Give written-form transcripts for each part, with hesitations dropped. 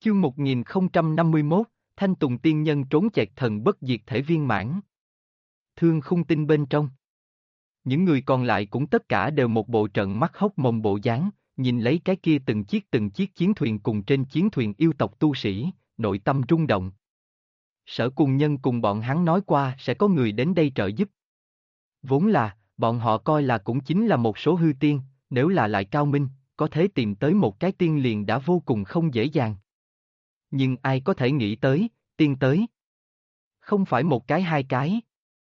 Chương 1051, Thanh Tùng Tiên Nhân trốn chẹt thần bất diệt thể viên mãn. Thương khung tinh bên trong. Những người còn lại cũng tất cả đều một bộ trận mắt hốc mồm bộ dáng, nhìn lấy cái kia từng chiếc chiến thuyền cùng trên chiến thuyền yêu tộc tu sĩ, nội tâm rung động. Sở Cùng Nhân cùng bọn hắn nói qua sẽ có người đến đây trợ giúp. Vốn là, bọn họ coi là cũng chính là một số hư tiên, nếu là lại cao minh, có thể tìm tới một cái tiên liền đã vô cùng không dễ dàng. Nhưng ai có thể nghĩ tới, tiên tới. Không phải một cái hai cái.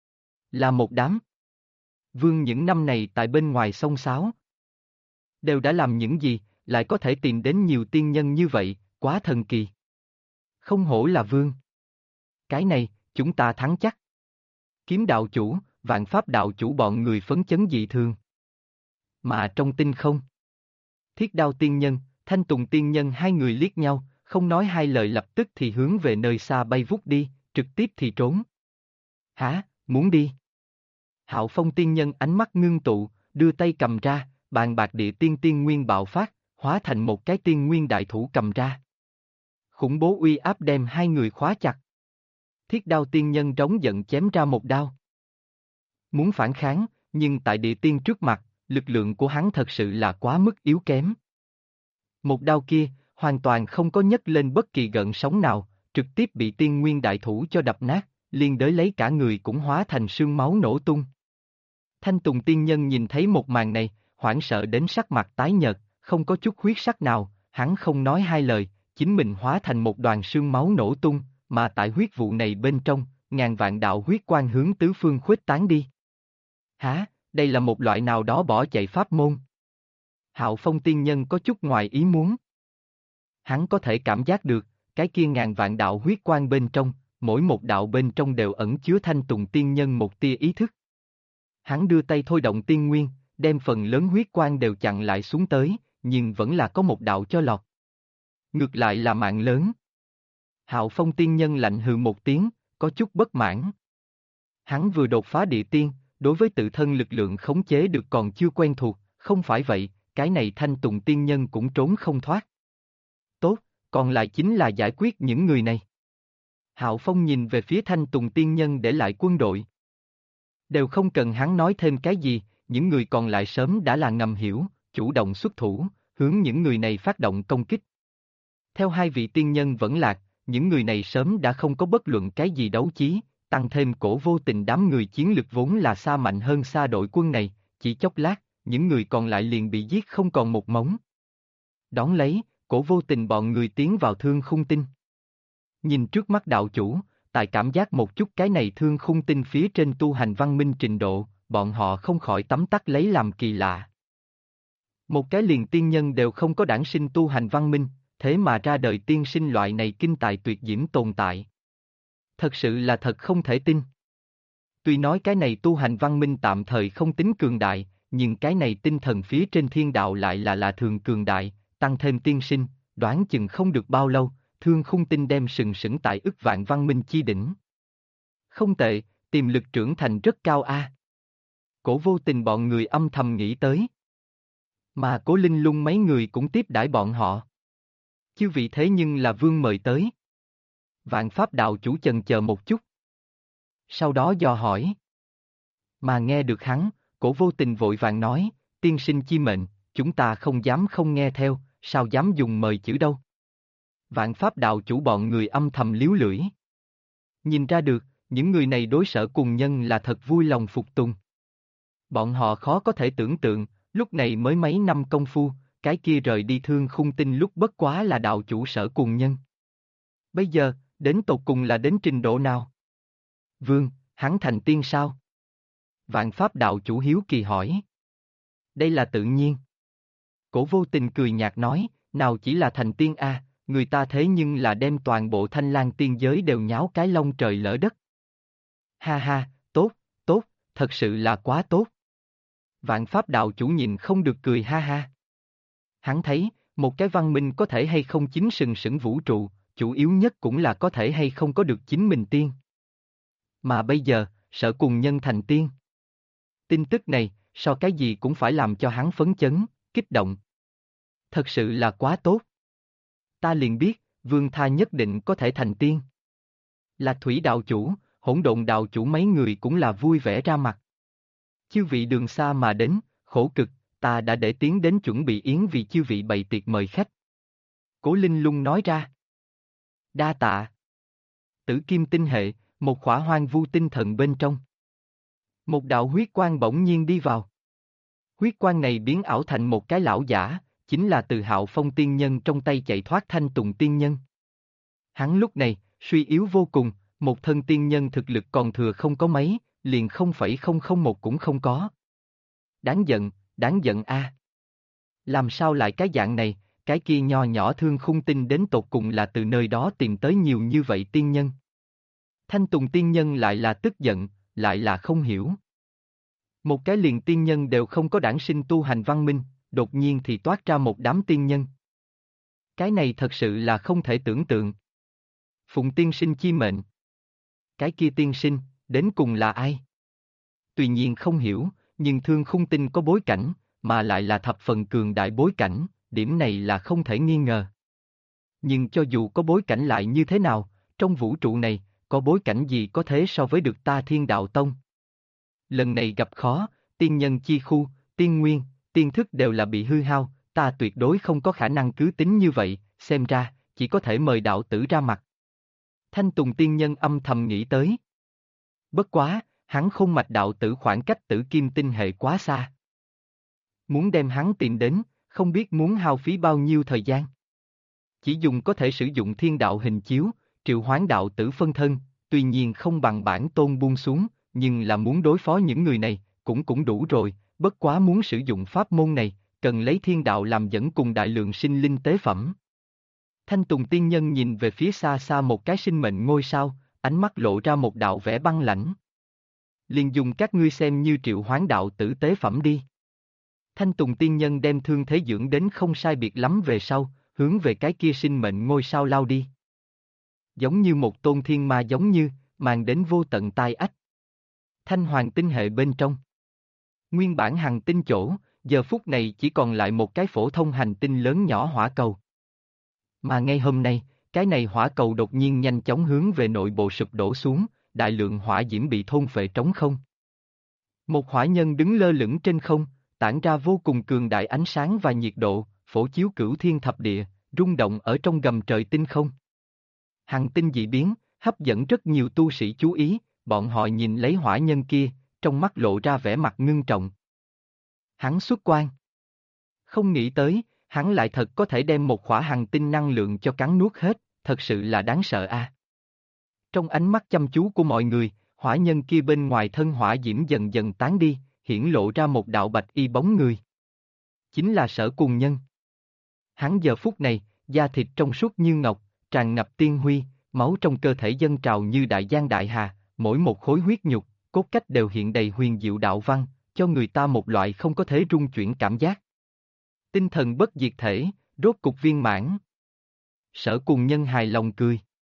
Là một đám. Vương những năm này tại bên ngoài sông Sáo. Đều đã làm những gì, lại có thể tìm đến nhiều tiên nhân như vậy, quá thần kỳ. Không hổ là vương. Cái này, chúng ta thắng chắc. Kiếm đạo chủ, vạn pháp đạo chủ bọn người phấn chấn dị thường. Mà trong tinh không. Thiết Đao tiên nhân, Thanh Tùng tiên nhân hai người liếc nhau, không nói hai lời lập tức thì hướng về nơi xa bay vút đi, trực tiếp thì trốn. Hả, muốn đi? Hạo Phong tiên nhân ánh mắt ngưng tụ, đưa tay cầm ra, bàn bạc địa tiên nguyên bạo phát, hóa thành một cái tiên nguyên đại thủ cầm ra. Khủng bố uy áp đem hai người khóa chặt. Thiết Đao tiên nhân trống giận chém ra một đao. Muốn phản kháng, nhưng tại địa tiên trước mặt, lực lượng của hắn thật sự là quá mức yếu kém. Một đao kia, hoàn toàn không có nhấc lên bất kỳ gợn sóng nào, trực tiếp bị tiên nguyên đại thủ cho đập nát, liên đới lấy cả người cũng hóa thành sương máu nổ tung. Thanh Tùng tiên nhân nhìn thấy một màn này, hoảng sợ đến sắc mặt tái nhợt, không có chút huyết sắc nào, hắn không nói hai lời, chính mình hóa thành một đoàn sương máu nổ tung, mà tại huyết vụ này bên trong, ngàn vạn đạo huyết quang hướng tứ phương khuếch tán đi. Hả, đây là một loại nào đó bỏ chạy pháp môn. Hạo Phong tiên nhân có chút ngoài ý muốn. Hắn có thể cảm giác được, cái kia ngàn vạn đạo huyết quang bên trong, mỗi một đạo bên trong đều ẩn chứa Thanh Tùng tiên nhân một tia ý thức. Hắn đưa tay thôi động tiên nguyên, đem phần lớn huyết quang đều chặn lại xuống tới, nhưng vẫn là có một đạo cho lọt. Ngược lại là mạng lớn. Hạo Phong tiên nhân lạnh hừ một tiếng, có chút bất mãn. Hắn vừa đột phá địa tiên, đối với tự thân lực lượng khống chế được còn chưa quen thuộc, không phải vậy, cái này Thanh Tùng tiên nhân cũng trốn không thoát. Tốt, còn lại chính là giải quyết những người này. Hạo Phong nhìn về phía Thanh Tùng tiên nhân để lại quân đội. Đều không cần hắn nói thêm cái gì, những người còn lại sớm đã là ngầm hiểu, chủ động xuất thủ, hướng những người này phát động công kích. Theo hai vị tiên nhân vẫn lạc, những người này sớm đã không có bất luận cái gì đấu chí, tăng thêm Cổ Vô Tình đám người chiến lực vốn là xa mạnh hơn xa đội quân này, chỉ chốc lát, những người còn lại liền bị giết không còn một mống. Đón lấy, Cổ Vô Tình bọn người tiến vào thương khung tinh. Nhìn trước mắt đạo chủ, tại cảm giác một chút cái này thương khung tinh phía trên tu hành văn minh trình độ, bọn họ không khỏi tấm tắc lấy làm kỳ lạ. Một cái liền tiên nhân đều không có đản sinh tu hành văn minh, thế mà ra đời tiên sinh loại này kinh tài tuyệt diễm tồn tại. Thật sự là thật không thể tin. Tuy nói cái này tu hành văn minh tạm thời không tính cường đại, nhưng cái này tinh thần phía trên thiên đạo lại là thường cường đại, tăng thêm tiên sinh, đoán chừng không được bao lâu, thương khung tinh đem sừng sững tại ức vạn văn minh chi đỉnh. Không tệ, tiềm lực trưởng thành rất cao a. Cổ Vô Tình bọn người âm thầm nghĩ tới. Mà Cố Linh Lung mấy người cũng tiếp đãi bọn họ. Chư vị thế nhưng là vương mời tới. Vạn Pháp đạo chủ chần chờ một chút. Sau đó dò hỏi. Mà nghe được hắn, Cổ Vô Tình vội vàng nói, tiên sinh chi mệnh, chúng ta không dám không nghe theo, sao dám dùng mời chữ đâu. Vạn Pháp đạo chủ bọn người âm thầm liếu lưỡi. Nhìn ra được, những người này đối Sở Cùng Nhân là thật vui lòng phục tùng. Bọn họ khó có thể tưởng tượng, lúc này mới mấy năm công phu, cái kia rời đi thương khung tinh lúc bất quá là đạo chủ Sở Cùng Nhân. Bây giờ, đến tột cùng là đến trình độ nào? Vương, hắn thành tiên sao? Vạn Pháp đạo chủ hiếu kỳ hỏi. Đây là tự nhiên. Cổ Vô Tình cười nhạt nói, nào chỉ là thành tiên a, người ta thế nhưng là đem toàn bộ Thanh Lang tiên giới đều nháo cái lông trời lỡ đất. Ha ha, tốt, tốt, thật sự là quá tốt. Vạn Pháp đạo chủ nhìn không được cười ha ha. Hắn thấy, một cái văn minh có thể hay không chính sừng sững vũ trụ, chủ yếu nhất cũng là có thể hay không có được chính mình tiên. Mà bây giờ, Sở Cùng Nhân thành tiên. Tin tức này, so cái gì cũng phải làm cho hắn phấn chấn, kích động. Thật sự là quá tốt. Ta liền biết, Vương Tha nhất định có thể thành tiên. Lạc Thủy đạo chủ, Hỗn Độn đạo chủ mấy người cũng là vui vẻ ra mặt. Chư vị đường xa mà đến, khổ cực, ta đã để tiến đến chuẩn bị yến vì chư vị bày tiệc mời khách. Cố Linh Lung nói ra. Đa tạ. Tử kim tinh hệ, một khỏa hoang vu tinh thần bên trong. Một đạo huyết quang bỗng nhiên đi vào. Huyết quang này biến ảo thành một cái lão giả, chính là từ Hạo Phong tiên nhân trong tay chạy thoát Thanh Tùng tiên nhân. Hắn lúc này, suy yếu vô cùng, một thân tiên nhân thực lực còn thừa không có mấy, liền 0,001 cũng không có. Đáng giận a. Làm sao lại cái dạng này, cái kia nho nhỏ thương khung tinh đến tột cùng là từ nơi đó tìm tới nhiều như vậy tiên nhân. Thanh Tùng tiên nhân lại là tức giận, lại là không hiểu. Một cái liền tiên nhân đều không có đản sinh tu hành văn minh, đột nhiên thì toát ra một đám tiên nhân. Cái này thật sự là không thể tưởng tượng. Phụng tiên sinh chi mệnh. Cái kia tiên sinh, đến cùng là ai? Tuy nhiên không hiểu, nhưng thương khung tinh có bối cảnh, mà lại là thập phần cường đại bối cảnh, điểm này là không thể nghi ngờ. Nhưng cho dù có bối cảnh lại như thế nào, trong vũ trụ này, có bối cảnh gì có thế so với được ta Thiên Đạo Tông? Lần này gặp khó, tiên nhân chi khu, tiên nguyên, tiên thức đều là bị hư hao, ta tuyệt đối không có khả năng cứ tính như vậy, xem ra, chỉ có thể mời đạo tử ra mặt. Thanh Tùng tiên nhân âm thầm nghĩ tới. Bất quá, hắn không mạch đạo tử khoảng cách tử kim tinh hệ quá xa. Muốn đem hắn tìm đến, không biết muốn hao phí bao nhiêu thời gian. Chỉ dùng có thể sử dụng thiên đạo hình chiếu, triệu hoán đạo tử phân thân, tuy nhiên không bằng bản tôn buông xuống, nhưng là muốn đối phó những người này, cũng đủ rồi, bất quá muốn sử dụng pháp môn này, cần lấy thiên đạo làm dẫn cùng đại lượng sinh linh tế phẩm. Thanh Tùng tiên nhân nhìn về phía xa xa một cái sinh mệnh ngôi sao, ánh mắt lộ ra một đạo vẻ băng lãnh. Liền dùng các ngươi xem như triệu hoán đạo tử tế phẩm đi. Thanh Tùng tiên nhân đem thương thế dưỡng đến không sai biệt lắm về sau, hướng về cái kia sinh mệnh ngôi sao lao đi. Giống như một tôn thiên ma giống như, mang đến vô tận tai ách. Thanh Hoàng tinh hệ bên trong. Nguyên bản hành tinh chỗ, giờ phút này chỉ còn lại một cái phổ thông hành tinh lớn nhỏ hỏa cầu. Mà ngay hôm nay, cái này hỏa cầu đột nhiên nhanh chóng hướng về nội bộ sụp đổ xuống, đại lượng hỏa diễm bị thôn phệ trống không. Một hỏa nhân đứng lơ lửng trên không, tản ra vô cùng cường đại ánh sáng và nhiệt độ, phổ chiếu cửu thiên thập địa, rung động ở trong gầm trời tinh không. Hành tinh dị biến, hấp dẫn rất nhiều tu sĩ chú ý, bọn họ nhìn lấy hỏa nhân kia, trong mắt lộ ra vẻ mặt ngưng trọng. Hắn xuất quan. Không nghĩ tới, hắn lại thật có thể đem một khỏa hành tinh năng lượng cho cắn nuốt hết, thật sự là đáng sợ a. Trong ánh mắt chăm chú của mọi người, hỏa nhân kia bên ngoài thân hỏa diễm dần dần tán đi, hiển lộ ra một đạo bạch y bóng người. Chính là Sở Cùng Nhân. Hắn giờ phút này, da thịt trong suốt như ngọc, tràn ngập tiên huy, máu trong cơ thể dâng trào như đại giang đại hà, mỗi một khối huyết nhục, cốt cách đều hiện đầy huyền diệu đạo văn, cho người ta một loại không có thể rung chuyển cảm giác. Tinh thần bất diệt thể, rốt cục viên mãn. Sở Cùng Nhân hài lòng cười.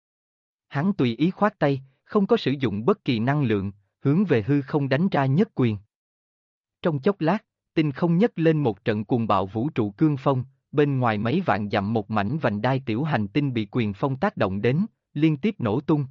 Hắn tùy ý khoát tay, không có sử dụng bất kỳ năng lượng, hướng về hư không đánh ra nhất quyền. Trong chốc lát, tinh không nhấc lên một trận cuồng bạo vũ trụ cương phong, bên ngoài mấy vạn dặm một mảnh vành đai tiểu hành tinh bị quyền phong tác động đến, liên tiếp nổ tung.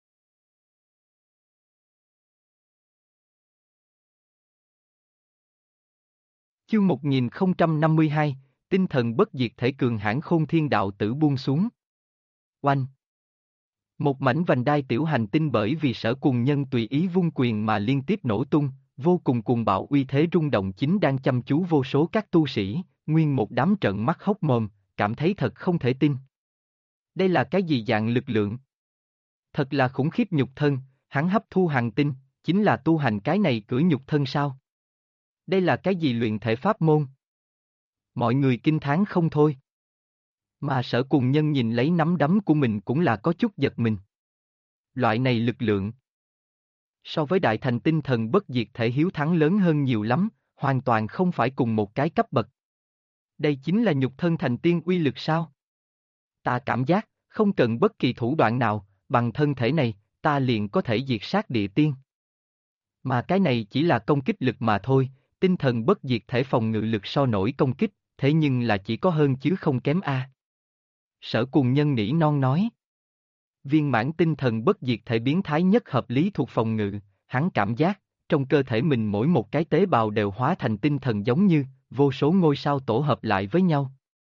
Chương 1052, tinh thần bất diệt thể cường hãn khôn thiên đạo tử buông xuống. Oanh! Một mảnh vành đai tiểu hành tinh bởi vì Sở Cùng Nhân tùy ý vung quyền mà liên tiếp nổ tung, vô cùng cuồng bạo uy thế rung động chính đang chăm chú vô số các tu sĩ, nguyên một đám trợn mắt hốc mồm, cảm thấy thật không thể tin. Đây là cái gì dạng lực lượng? Thật là khủng khiếp nhục thân, hắn hấp thu hành tinh, chính là tu hành cái này cưỡi nhục thân sao? Đây là cái gì luyện thể pháp môn? Mọi người kinh thán không thôi. Mà Sở Cùng Nhân nhìn lấy nắm đấm của mình cũng là có chút giật mình. Loại này lực lượng so với đại thành tinh thần bất diệt thể hiếu thắng lớn hơn nhiều lắm, hoàn toàn không phải cùng một cái cấp bậc. Đây chính là nhục thân thành tiên uy lực sao? Ta cảm giác, không cần bất kỳ thủ đoạn nào, bằng thân thể này, ta liền có thể diệt sát địa tiên. Mà cái này chỉ là công kích lực mà thôi, tinh thần bất diệt thể phòng ngự lực so nổi công kích, thế nhưng là chỉ có hơn chứ không kém a. Sở Cùng Nhân nỉ non nói. Viên mãn tinh thần bất diệt thể biến thái nhất hợp lý thuộc phòng ngự, hắn cảm giác, trong cơ thể mình mỗi một cái tế bào đều hóa thành tinh thần giống như, vô số ngôi sao tổ hợp lại với nhau.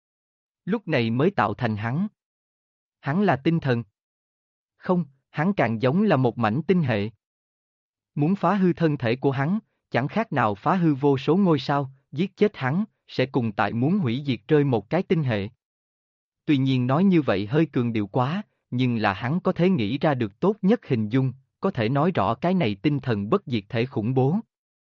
Lúc này mới tạo thành hắn. Hắn là tinh thần. Không, hắn càng giống là một mảnh tinh hệ. Muốn phá hư thân thể của hắn, chẳng khác nào phá hư vô số ngôi sao, giết chết hắn, sẽ cùng tại muốn hủy diệt rơi một cái tinh hệ. Tuy nhiên nói như vậy hơi cường điệu quá, nhưng là hắn có thể nghĩ ra được tốt nhất hình dung, có thể nói rõ cái này tinh thần bất diệt thể khủng bố.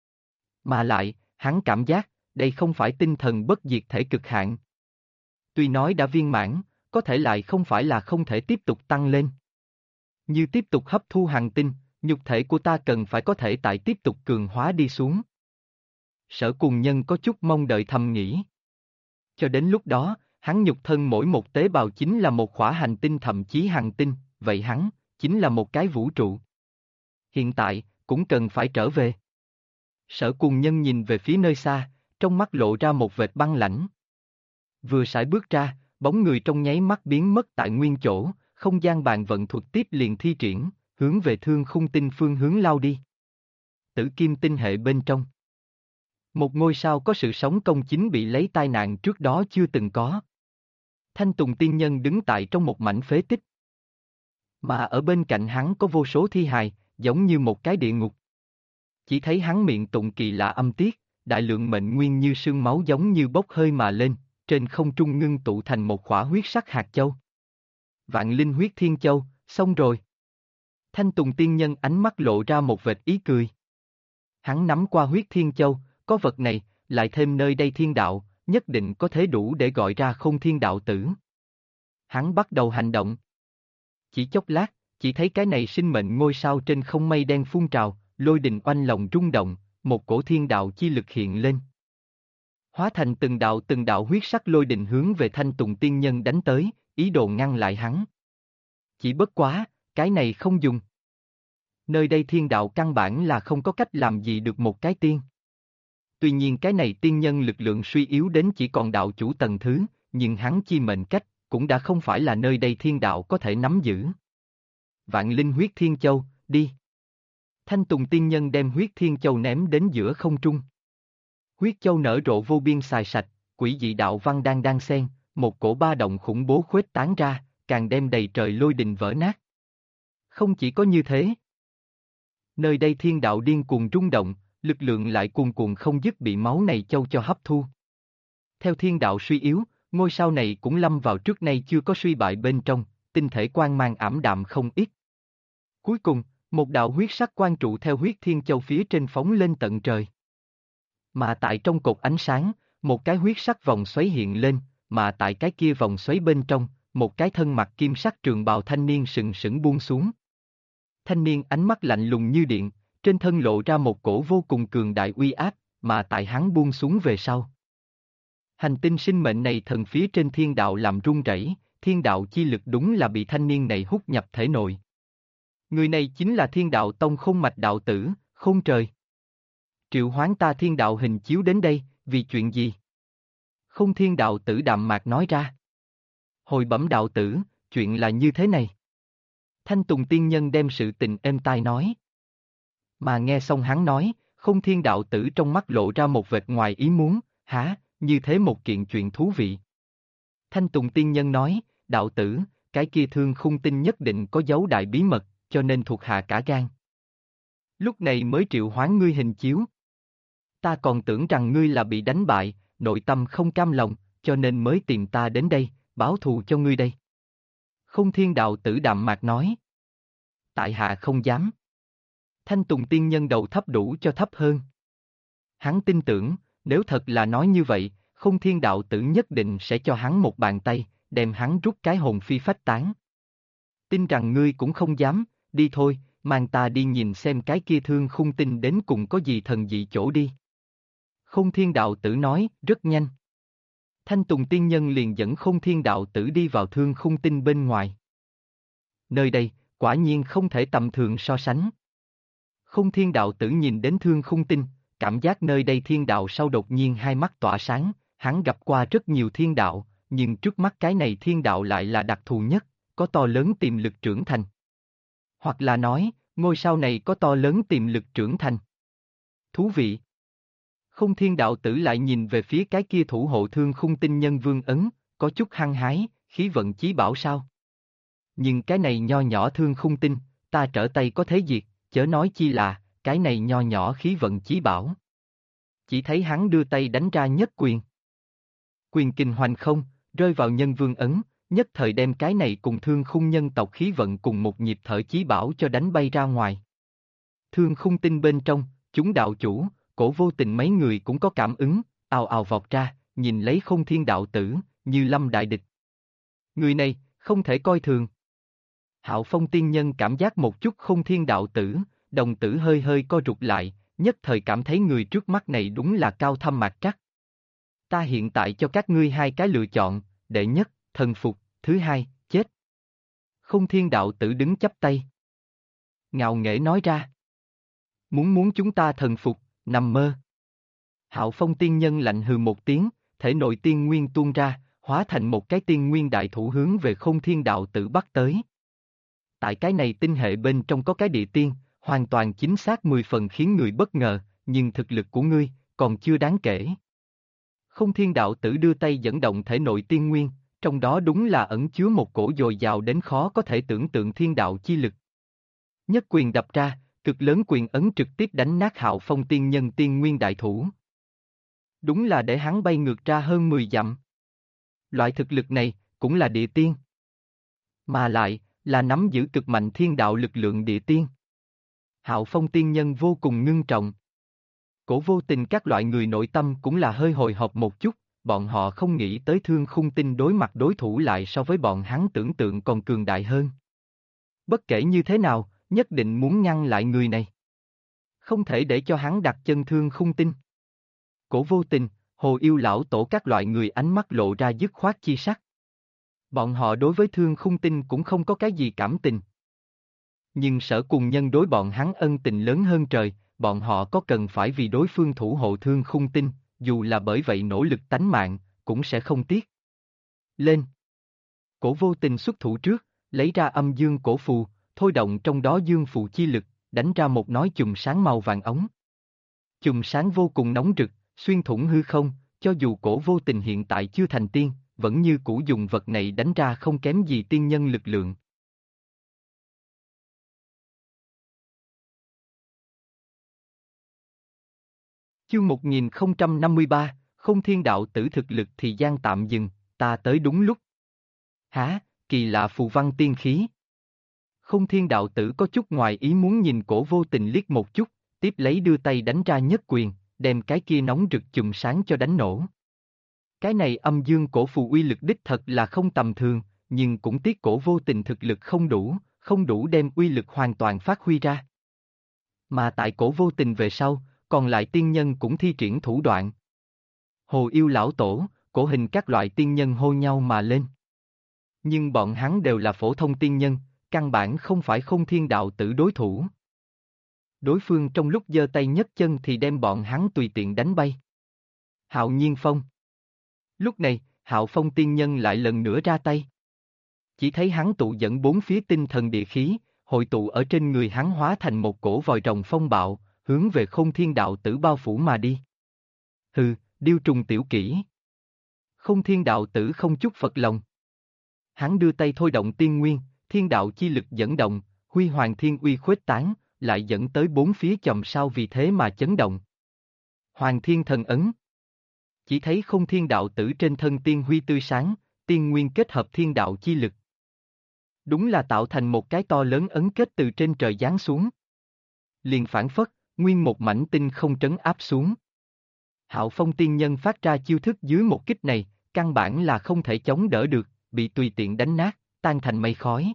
Mà lại, hắn cảm giác, đây không phải tinh thần bất diệt thể cực hạn. Tuy nói đã viên mãn, có thể lại không phải là không thể tiếp tục tăng lên. Như tiếp tục hấp thu hành tinh, nhục thể của ta cần phải có thể tại tiếp tục cường hóa đi xuống. Sở Cùng Nhân có chút mong đợi thầm nghĩ. Cho đến lúc đó, hắn nhục thân mỗi một tế bào chính là một khỏa hành tinh thậm chí hành tinh, vậy hắn, chính là một cái vũ trụ. Hiện tại, cũng cần phải trở về. Sở Cùng Nhân nhìn về phía nơi xa, trong mắt lộ ra một vệt băng lãnh. Vừa sải bước ra, bóng người trong nháy mắt biến mất tại nguyên chỗ, không gian bàn vận thuật tiếp liền thi triển, hướng về Thương Khung Tinh phương hướng lao đi. Tử Kim tinh hệ bên trong. Một ngôi sao có sự sống công chính bị lấy tai nạn trước đó chưa từng có. Thanh Tùng tiên nhân đứng tại trong một mảnh phế tích. Mà ở bên cạnh hắn có vô số thi hài, giống như một cái địa ngục. Chỉ thấy hắn miệng tụng kỳ lạ âm tiết, đại lượng mệnh nguyên như sương máu giống như bốc hơi mà lên, trên không trung ngưng tụ thành một khỏa huyết sắc hạt châu. Vạn linh huyết thiên châu, xong rồi. Thanh Tùng tiên nhân ánh mắt lộ ra một vệt ý cười. Hắn nắm qua huyết thiên châu, có vật này, lại thêm nơi đây thiên đạo, nhất định có thể đủ để gọi ra Không Thiên đạo tử. Hắn bắt đầu hành động. Chỉ chốc lát, chỉ thấy cái này sinh mệnh ngôi sao trên không mây đen phun trào, lôi đình oanh lòng rung động, một cổ thiên đạo chi lực hiện lên. Hóa thành từng đạo huyết sắc lôi đình hướng về Thanh Tùng tiên nhân đánh tới, ý đồ ngăn lại hắn. Chỉ bất quá, cái này không dùng. Nơi đây thiên đạo căn bản là không có cách làm gì được một cái tiên. Tuy nhiên cái này tiên nhân lực lượng suy yếu đến chỉ còn đạo chủ tầng thứ, nhưng hắn chi mệnh cách, cũng đã không phải là nơi đây thiên đạo có thể nắm giữ. Vạn linh huyết thiên châu, đi. Thanh Tùng tiên nhân đem huyết thiên châu ném đến giữa không trung. Huyết châu nở rộ vô biên xài sạch, quỷ dị đạo văn đang đan xen, một cổ ba động khủng bố khuếch tán ra, càng đem đầy trời lôi đình vỡ nát. Không chỉ có như thế. Nơi đây thiên đạo điên cuồng rung động, lực lượng lại cuồn cuộn không dứt bị máu này châu cho hấp thu. Theo thiên đạo suy yếu, ngôi sao này cũng lâm vào trước nay chưa có suy bại bên trong, tinh thể quang mang ảm đạm không ít. Cuối cùng, một đạo huyết sắc quang trụ theo huyết thiên châu phía trên phóng lên tận trời. Mà tại trong cột ánh sáng, một cái huyết sắc vòng xoáy hiện lên, mà tại cái kia vòng xoáy bên trong, một cái thân mặc kim sắc trường bào thanh niên sừng sững buông xuống. Thanh niên ánh mắt lạnh lùng như điện, trên thân lộ ra một cổ vô cùng cường đại uy áp, mà tại hắn buông xuống về sau. Hành tinh sinh mệnh này thần phía trên thiên đạo làm rung rẩy, thiên đạo chi lực đúng là bị thanh niên này hút nhập thể nội. Người này chính là thiên đạo tông Khôn Mạch đạo tử, Khôn Trời. Triệu hoán ta thiên đạo hình chiếu đến đây, vì chuyện gì? Khôn Thiên đạo tử đạm mạc nói ra. Hồi bẩm đạo tử, chuyện là như thế này. Thanh Tùng tiên nhân đem sự tình êm tai nói. Mà nghe xong hắn nói, Khôn Thiên đạo tử trong mắt lộ ra một vệt ngoài ý muốn, hả, như thế một kiện chuyện thú vị. Thanh Tùng tiên nhân nói, đạo tử, cái kia Thương Khung Tinh nhất định có dấu đại bí mật, cho nên thuộc hạ cả gan. Lúc này mới triệu hoán ngươi hình chiếu. Ta còn tưởng rằng ngươi là bị đánh bại, nội tâm không cam lòng, cho nên mới tìm ta đến đây, báo thù cho ngươi đây. Khôn Thiên đạo tử đạm mạc nói. Tại hạ không dám. Thanh Tùng tiên nhân đầu thấp đủ cho thấp hơn. Hắn tin tưởng, nếu thật là nói như vậy, Khôn Thiên đạo tử nhất định sẽ cho hắn một bàn tay, đem hắn rút cái hồn phi phách tán. Tin rằng ngươi cũng không dám, đi thôi, mang ta đi nhìn xem cái kia Thương Khung Tinh đến cùng có gì thần dị chỗ đi. Khôn Thiên đạo tử nói, rất nhanh. Thanh Tùng tiên nhân liền dẫn Khôn Thiên đạo tử đi vào Thương Khung Tinh bên ngoài. Nơi đây, quả nhiên không thể tầm thường so sánh. Khôn Thiên đạo tử nhìn đến Thương Khung Tinh, cảm giác nơi đây thiên đạo sau đột nhiên hai mắt tỏa sáng, hắn gặp qua rất nhiều thiên đạo, nhưng trước mắt cái này thiên đạo lại là đặc thù nhất, có to lớn tiềm lực trưởng thành. Hoặc là nói, ngôi sao này có to lớn tiềm lực trưởng thành. Thú vị. Không thiên đạo tử lại nhìn về phía cái kia thủ hộ thương khung tinh nhân vương ấn, có chút hăng hái, khí vận chí bảo sao. Nhưng cái này nho nhỏ thương khung tinh, ta trở tay có thế diệt, chớ nói chi là, cái này nho nhỏ khí vận chí bảo. Chỉ thấy hắn đưa tay đánh ra nhất quyền. Quyền kình hoành không, rơi vào nhân vương ấn, nhất thời đem cái này cùng thương khung nhân tộc khí vận cùng một nhịp thở chí bảo cho đánh bay ra ngoài. Thương khung tinh bên trong, chúng đạo chủ, Cổ Vô Tình mấy người cũng có cảm ứng, ào ào vọt ra, nhìn lấy Không Thiên đạo tử, như lâm đại địch. Người này, không thể coi thường. Hạo Phong tiên nhân cảm giác một chút Không Thiên đạo tử, đồng tử hơi hơi co rụt lại, nhất thời cảm thấy người trước mắt này đúng là cao thâm mạc trắc. Ta hiện tại cho các ngươi hai cái lựa chọn, đệ nhất, thần phục, thứ hai, chết. Không Thiên đạo tử đứng chắp tay. Ngạo nghễ nói ra. Muốn chúng ta thần phục, nằm mơ. Hạo Phong tiên nhân lạnh hừ một tiếng, thể nội tiên nguyên tuôn ra, hóa thành một cái tiên nguyên đại thủ hướng về Không Thiên đạo tử bắt tới. Tại cái này tinh hệ bên trong có cái địa tiên, hoàn toàn chính xác 10 phần khiến người bất ngờ, nhưng thực lực của ngươi, còn chưa đáng kể. Không Thiên đạo tử đưa tay dẫn động thể nội tiên nguyên, trong đó đúng là ẩn chứa một cổ dồi dào đến khó có thể tưởng tượng thiên đạo chi lực. Nhất quyền đập ra, cực lớn quyền ấn trực tiếp đánh nát Hạo Phong tiên nhân tiên nguyên đại thủ. Đúng là để hắn bay ngược ra hơn 10 dặm. Loại thực lực này, cũng là địa tiên. Mà lại, là nắm giữ cực mạnh thiên đạo lực lượng địa tiên. Hạo Phong tiên nhân vô cùng ngưng trọng. Cổ Vô Tình các loại người nội tâm cũng là hơi hồi hộp một chút, bọn họ không nghĩ tới thương khung tinh đối mặt đối thủ lại so với bọn hắn tưởng tượng còn cường đại hơn. Bất kể như thế nào, nhất định muốn ngăn lại người này. Không thể để cho hắn đặt chân thương khung tinh. Cổ Vô Tình, Hồ Yêu lão tổ các loại người ánh mắt lộ ra dứt khoát chi sắc. Bọn họ đối với thương khung tinh cũng không có cái gì cảm tình. Nhưng Sở Cùng Nhân đối bọn hắn ân tình lớn hơn trời, bọn họ có cần phải vì đối phương thủ hộ thương khung tinh, dù là bởi vậy nỗ lực tánh mạng, cũng sẽ không tiếc. Lên! Cổ Vô Tình xuất thủ trước, lấy ra âm dương cổ phù, thôi động trong đó dương phù chi lực, đánh ra một nói chùm sáng màu vàng ống. Chùm sáng vô cùng nóng rực, xuyên thủng hư không, cho dù Cổ Vô Tình hiện tại chưa thành tiên, vẫn như cũ dùng vật này đánh ra không kém gì tiên nhân lực lượng. Chương 1053, Không Thiên đạo tử thực lực thì gian tạm dừng, ta tới đúng lúc. Hả, kỳ lạ phù văn tiên khí. Không Thiên đạo tử có chút ngoài ý muốn nhìn Cổ Vô Tình liếc một chút, tiếp lấy đưa tay đánh ra nhất quyền, đem cái kia nóng rực chùm sáng cho đánh nổ. Cái này âm dương cổ phù uy lực đích thật là không tầm thường, nhưng cũng tiếc Cổ Vô Tình thực lực không đủ đem uy lực hoàn toàn phát huy ra. Mà tại Cổ Vô Tình về sau, còn lại tiên nhân cũng thi triển thủ đoạn. Hồ Yêu lão tổ, Cổ Hình các loại tiên nhân hô nhau mà lên. Nhưng bọn hắn đều là phổ thông tiên nhân, căn bản không phải Không Thiên đạo tử đối thủ. Đối phương trong lúc giơ tay nhấc chân thì đem bọn hắn tùy tiện đánh bay. Hạo Nhiên Phong. Lúc này, Hạo Phong tiên nhân lại lần nữa ra tay. Chỉ thấy hắn tụ dẫn bốn phía tinh thần địa khí, hội tụ ở trên người hắn hóa thành một cổ vòi rồng phong bạo, hướng về Không Thiên đạo tử bao phủ mà đi. Hừ, điêu trùng tiểu kỹ. Không Thiên đạo tử không chút phật lòng. Hắn đưa tay thôi động tiên nguyên, thiên đạo chi lực dẫn động, huy hoàng thiên uy khuếch tán, lại dẫn tới bốn phía chòm sao vì thế mà chấn động. Hoàng thiên thần ấn. Chỉ thấy Không Thiên đạo tử trên thân tiên huy tươi sáng, tiên nguyên kết hợp thiên đạo chi lực. Đúng là tạo thành một cái to lớn ấn kết từ trên trời giáng xuống. Liền phản phất, nguyên một mảnh tinh không trấn áp xuống. Hạo Phong tiên nhân phát ra chiêu thức dưới một kích này, căn bản là không thể chống đỡ được, bị tùy tiện đánh nát, tan thành mây khói.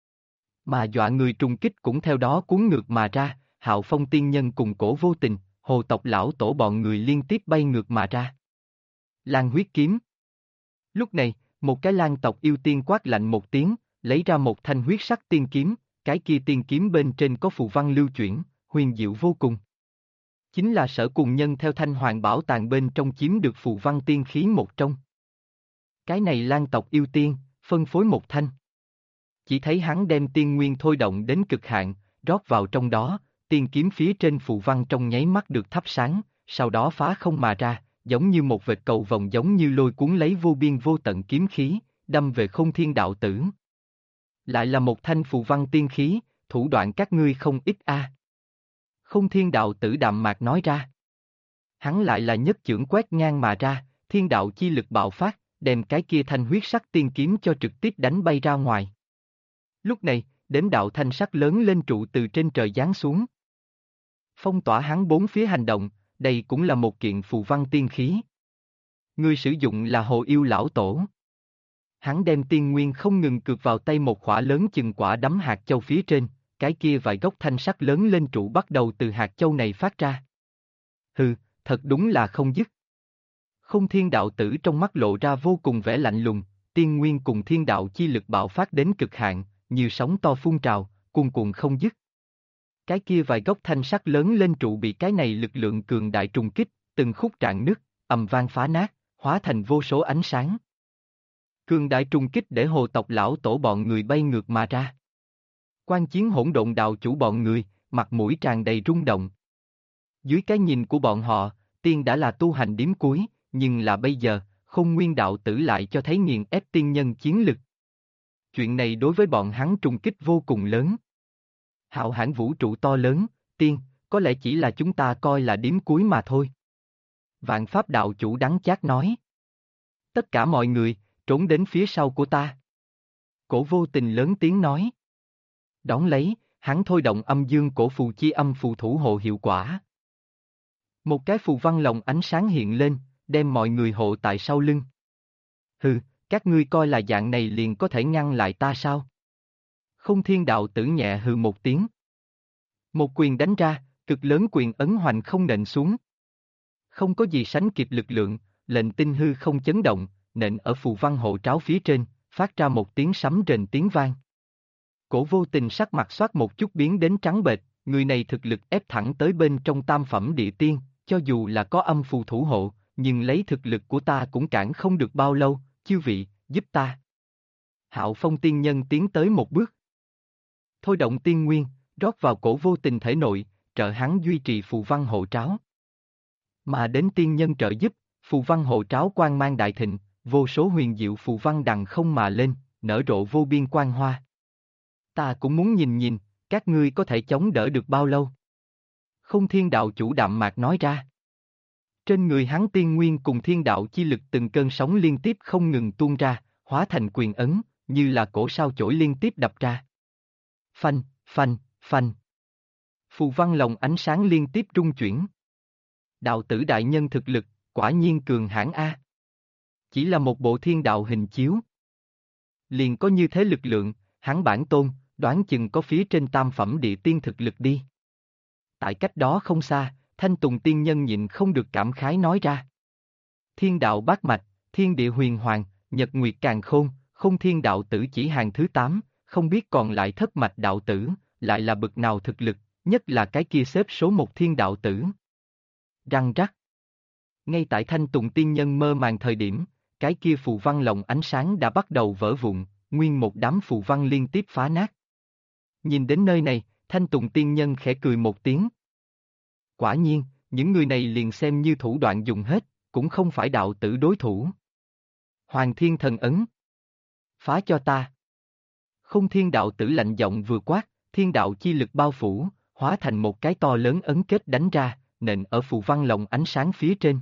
Mà dọa người trùng kích cũng theo đó cuốn ngược mà ra, Hạo Phong tiên nhân cùng Cổ Vô Tình, Hồ tộc lão tổ bọn người liên tiếp bay ngược mà ra. Lan huyết kiếm. Lúc này, một cái Lan tộc yêu tiên quát lạnh một tiếng, lấy ra một thanh huyết sắc tiên kiếm, cái kia tiên kiếm bên trên có phù văn lưu chuyển, huyền diệu vô cùng. Chính là Sở Cùng Nhân theo Thanh Hoàng bảo tàng bên trong chiếm được phù văn tiên khí một trong. Cái này Lan tộc yêu tiên, phân phối một thanh. Chỉ thấy hắn đem tiên nguyên thôi động đến cực hạn, rót vào trong đó, tiên kiếm phía trên phù văn trong nháy mắt được thắp sáng, sau đó phá không mà ra, giống như một vệt cầu vồng giống như lôi cuốn lấy vô biên vô tận kiếm khí, đâm về Không Thiên đạo tử. Lại là một thanh phù văn tiên khí, thủ đoạn các ngươi không ít a. Không Thiên đạo tử đạm mạc nói ra. Hắn lại là nhất chưởng quét ngang mà ra, thiên đạo chi lực bạo phát, đem cái kia thanh huyết sắc tiên kiếm cho trực tiếp đánh bay ra ngoài. Lúc này, đếm đạo thanh sắc lớn lên trụ từ trên trời giáng xuống. Phong tỏa hắn bốn phía hành động, đây cũng là một kiện phù văn tiên khí. Người sử dụng là Hồ Yêu lão tổ. Hắn đem tiên nguyên không ngừng cược vào tay một khỏa lớn chừng quả đấm hạt châu phía trên, cái kia vài gốc thanh sắc lớn lên trụ bắt đầu từ hạt châu này phát ra. Hừ, thật đúng là không dứt. Không Thiên đạo tử trong mắt lộ ra vô cùng vẻ lạnh lùng, tiên nguyên cùng thiên đạo chi lực bạo phát đến cực hạn, nhiều sóng to phun trào, cuồn cuộn không dứt. Cái kia vài gốc thanh sắc lớn lên trụ bị cái này lực lượng cường đại trùng kích, từng khúc rạn nứt, ầm vang phá nát, hóa thành vô số ánh sáng. Cường đại trùng kích để hồ tộc lão tổ bọn người bay ngược mà ra. Quan chiến hỗn độn đạo chủ bọn người, mặt mũi tràn đầy rung động. Dưới cái nhìn của bọn họ, tiên đã là tu hành điểm cuối, nhưng là bây giờ, Không Nguyên đạo tử lại cho thấy nghiền ép tiên nhân chiến lực. Chuyện này đối với bọn hắn trùng kích vô cùng lớn. Hạo hãn vũ trụ to lớn, tiên, có lẽ chỉ là chúng ta coi là điểm cuối mà thôi. Vạn Pháp đạo chủ đắng chát nói. Tất cả mọi người, trốn đến phía sau của ta. Cổ Vô Tình lớn tiếng nói. Đón lấy, hắn thôi động âm dương cổ phù chi âm phù thủ hộ hiệu quả. Một cái phù văn lồng ánh sáng hiện lên, đem mọi người hộ tại sau lưng. Hừ, các ngươi coi là dạng này liền có thể ngăn lại ta sao? Không Thiên đạo tử nhẹ hừ một tiếng. Một quyền đánh ra, cực lớn quyền ấn hoành không nện xuống. Không có gì sánh kịp lực lượng, lệnh tinh hư không chấn động, nện ở phù văn hộ tráo phía trên, phát ra một tiếng sấm rền tiếng vang. Cổ Vô Tình sắc mặt xoát một chút biến đến trắng bệch, người này thực lực ép thẳng tới bên trong tam phẩm địa tiên, cho dù là có âm phù thủ hộ, nhưng lấy thực lực của ta cũng cản không được bao lâu, chư vị, giúp ta. Hạo Phong tiên nhân tiến tới một bước. Thôi động tiên nguyên, rót vào Cổ Vô Tình thể nội, trợ hắn duy trì phù văn hộ tráo. Mà đến tiên nhân trợ giúp, phù văn hộ tráo quang mang đại thịnh, vô số huyền diệu phù văn đằng không mà lên, nở rộ vô biên quang hoa. Ta cũng muốn nhìn nhìn, các ngươi có thể chống đỡ được bao lâu? Không Thiên đạo chủ đạm mạc nói ra. Trên người hắn tiên nguyên cùng thiên đạo chi lực từng cơn sóng liên tiếp không ngừng tuôn ra, hóa thành quyền ấn, như là cổ sao chổi liên tiếp đập ra. Phanh, phanh, phanh. Phù văn lồng ánh sáng liên tiếp trung chuyển. Đạo tử đại nhân thực lực, quả nhiên cường hãn a. Chỉ là một bộ thiên đạo hình chiếu. Liền có như thế lực lượng, hắn bản tôn, đoán chừng có phía trên tam phẩm địa tiên thực lực đi. Tại cách đó không xa, Thanh Tùng tiên nhân nhịn không được cảm khái nói ra. Thiên đạo bát mạch, thiên địa huyền hoàng, nhật nguyệt càn khôn, Không Thiên đạo tử chỉ hàng thứ 8, không biết còn lại thất mạch đạo tử, lại là bậc nào thực lực, nhất là cái kia xếp số 1 thiên đạo tử. Răng rắc. Ngay tại Thanh Tùng tiên nhân mơ màng thời điểm, cái kia phù văn lồng ánh sáng đã bắt đầu vỡ vụn, nguyên một đám phù văn liên tiếp phá nát. Nhìn đến nơi này, Thanh Tùng tiên nhân khẽ cười một tiếng. Quả nhiên, những người này liền xem như thủ đoạn dùng hết, cũng không phải đạo tử đối thủ. Hoàng Thiên Thần Ấn. Phá cho ta. Không Thiên đạo tử lạnh giọng vừa quát, thiên đạo chi lực bao phủ, hóa thành một cái to lớn ấn kết đánh ra, nện ở phù văn lồng ánh sáng phía trên.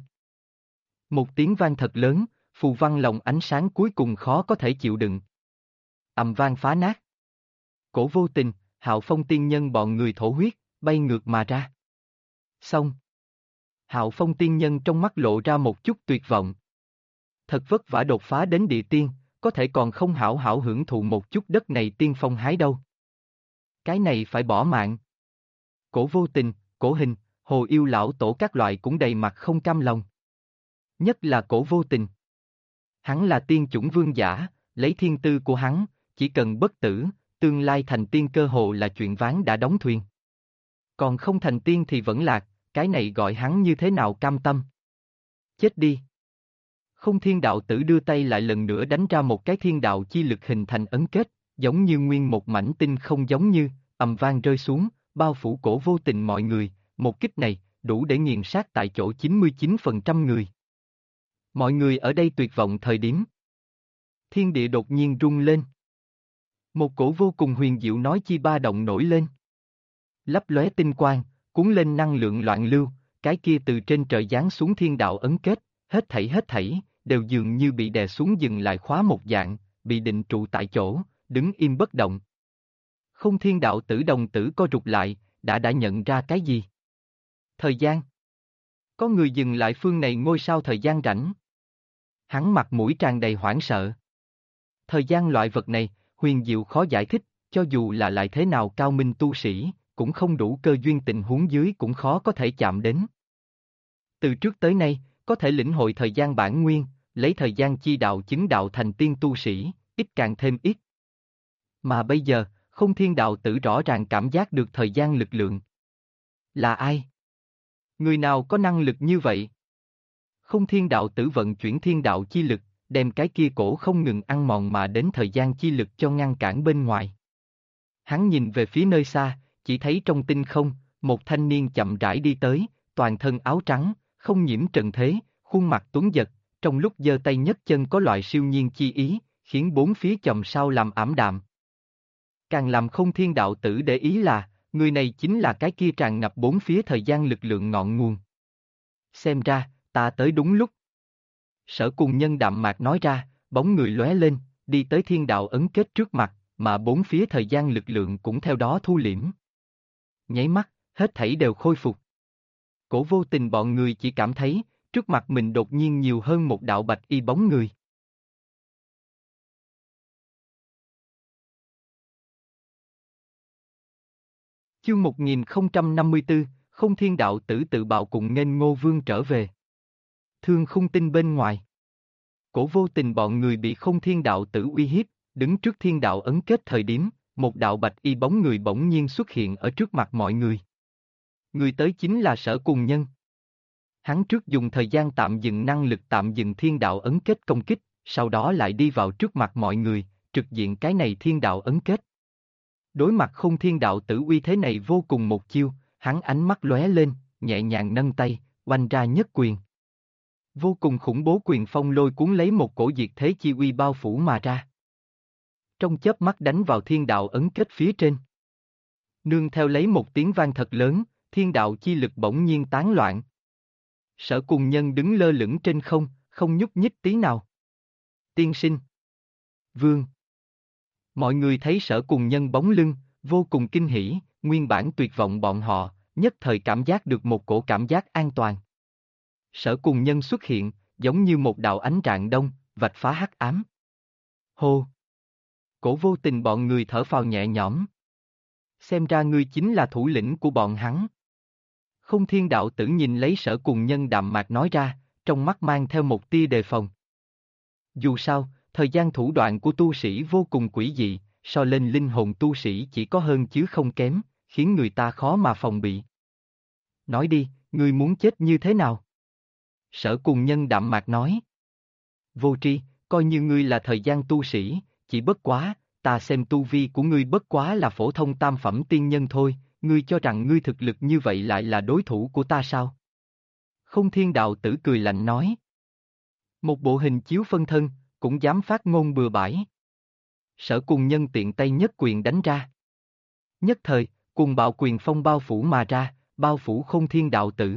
Một tiếng vang thật lớn, phù văn lồng ánh sáng cuối cùng khó có thể chịu đựng. Ầm vang phá nát. Cổ Vô Tình, Hạo Phong tiên nhân bọn người thổ huyết, bay ngược mà ra. Xong. Hạo Phong tiên nhân trong mắt lộ ra một chút tuyệt vọng. Thật vất vả đột phá đến địa tiên, có thể còn không hảo hảo hưởng thụ một chút đất này tiên phong hái đâu. Cái này phải bỏ mạng. Cổ Vô Tình, Cổ Hình, Hồ Yêu lão tổ các loại cũng đầy mặt không cam lòng. Nhất là Cổ Vô Tình. Hắn là tiên chủng vương giả, lấy thiên tư của hắn, chỉ cần bất tử, tương lai thành tiên cơ hồ là chuyện ván đã đóng thuyền. Còn không thành tiên thì vẫn lạc, cái này gọi hắn như thế nào cam tâm. Chết đi. Không thiên đạo tử đưa tay lại lần nữa đánh ra một cái thiên đạo chi lực hình thành ấn kết, giống như nguyên một mảnh tinh không giống như, ầm vang rơi xuống, bao phủ cổ vô tình mọi người, một kích này, đủ để nghiền sát tại chỗ 99% người. Mọi người ở đây tuyệt vọng thời điểm. Thiên địa đột nhiên rung lên. Một cổ vô cùng huyền diệu nói chi ba động nổi lên. Lấp lóe tinh quang, cuốn lên năng lượng loạn lưu, cái kia từ trên trời giáng xuống thiên đạo ấn kết, hết thảy, đều dường như bị đè xuống dừng lại khóa một dạng, bị định trụ tại chỗ, đứng im bất động. Không thiên đạo tử đồng tử co rụt lại, đã nhận ra cái gì? Thời gian. Có người dừng lại phương này ngôi sao thời gian rảnh. Hắn mặt mũi tràn đầy hoảng sợ. Thời gian loại vật này, huyền diệu khó giải thích, cho dù là lại thế nào cao minh tu sĩ, cũng không đủ cơ duyên tình huống dưới cũng khó có thể chạm đến. Từ trước tới nay, có thể lĩnh hội thời gian bản nguyên, lấy thời gian chi đạo chứng đạo thành tiên tu sĩ, ít càng thêm ít. Mà bây giờ, không thiên đạo tử rõ ràng cảm giác được thời gian lực lượng. Là ai? Người nào có năng lực như vậy? Không thiên đạo tử vận chuyển thiên đạo chi lực, đem cái kia cổ không ngừng ăn mòn mà đến thời gian chi lực cho ngăn cản bên ngoài. Hắn nhìn về phía nơi xa, chỉ thấy trong tinh không, một thanh niên chậm rãi đi tới, toàn thân áo trắng, không nhiễm trần thế, khuôn mặt tuấn giật, trong lúc giơ tay nhấc chân có loại siêu nhiên chi ý, khiến bốn phía chòm sao làm ảm đạm. Càng làm không thiên đạo tử để ý là, người này chính là cái kia tràn ngập bốn phía thời gian lực lượng ngọn nguồn. Xem ra, ta tới đúng lúc. Sở Cùng Nhân đạm mạc nói ra, bóng người lóe lên, đi tới thiên đạo ấn kết trước mặt, mà bốn phía thời gian lực lượng cũng theo đó thu liễm. Nháy mắt, hết thảy đều khôi phục. Cổ vô tình bọn người chỉ cảm thấy, trước mặt mình đột nhiên nhiều hơn một đạo bạch y bóng người. Chương 1054, Không thiên đạo tử tự bạo cùng nghênh Ngô Vương trở về. Thương Khung Tinh bên ngoài. Cổ vô tình bọn người bị không thiên đạo tử uy hiếp, đứng trước thiên đạo ấn kết thời điểm, một đạo bạch y bóng người bỗng nhiên xuất hiện ở trước mặt mọi người. Người tới chính là Sở Cùng Nhân. Hắn trước dùng thời gian tạm dừng năng lực tạm dừng thiên đạo ấn kết công kích, sau đó lại đi vào trước mặt mọi người, trực diện cái này thiên đạo ấn kết. Đối mặt không thiên đạo tử uy thế này vô cùng một chiêu, hắn ánh mắt lóe lên, nhẹ nhàng nâng tay, oanh ra nhất quyền. Vô cùng khủng bố quyền phong lôi cuốn lấy một cổ diệt thế chi uy bao phủ mà ra. Trong chớp mắt đánh vào thiên đạo ấn kết phía trên. Nương theo lấy một tiếng vang thật lớn, thiên đạo chi lực bỗng nhiên tán loạn. Sở Cùng Nhân đứng lơ lửng trên không, không nhúc nhích tí nào. Tiên sinh. Vương. Mọi người thấy Sở Cùng Nhân bóng lưng, vô cùng kinh hỉ, nguyên bản tuyệt vọng bọn họ, nhất thời cảm giác được một cổ cảm giác an toàn. Sở Cùng Nhân xuất hiện, giống như một đạo ánh rạng đông, vạch phá hắc ám. Hô! Cổ vô tình bọn người thở phào nhẹ nhõm. Xem ra ngươi chính là thủ lĩnh của bọn hắn. Không thiên đạo tử nhìn lấy Sở Cùng Nhân đạm mạc nói ra, trong mắt mang theo một tia đề phòng. Dù sao, thời gian thủ đoạn của tu sĩ vô cùng quỷ dị, so lên linh hồn tu sĩ chỉ có hơn chứ không kém, khiến người ta khó mà phòng bị. Nói đi, ngươi muốn chết như thế nào? Sở Cùng Nhân đạm mạc nói. Vô tri, coi như ngươi là thời gian tu sĩ, chỉ bất quá, ta xem tu vi của ngươi bất quá là phổ thông tam phẩm tiên nhân thôi, ngươi cho rằng ngươi thực lực như vậy lại là đối thủ của ta sao? Không thiên đạo tử cười lạnh nói. Một bộ hình chiếu phân thân, cũng dám phát ngôn bừa bãi. Sở Cùng Nhân tiện tay nhất quyền đánh ra. Nhất thời, cùng bạo quyền phong bao phủ mà ra, bao phủ không thiên đạo tử.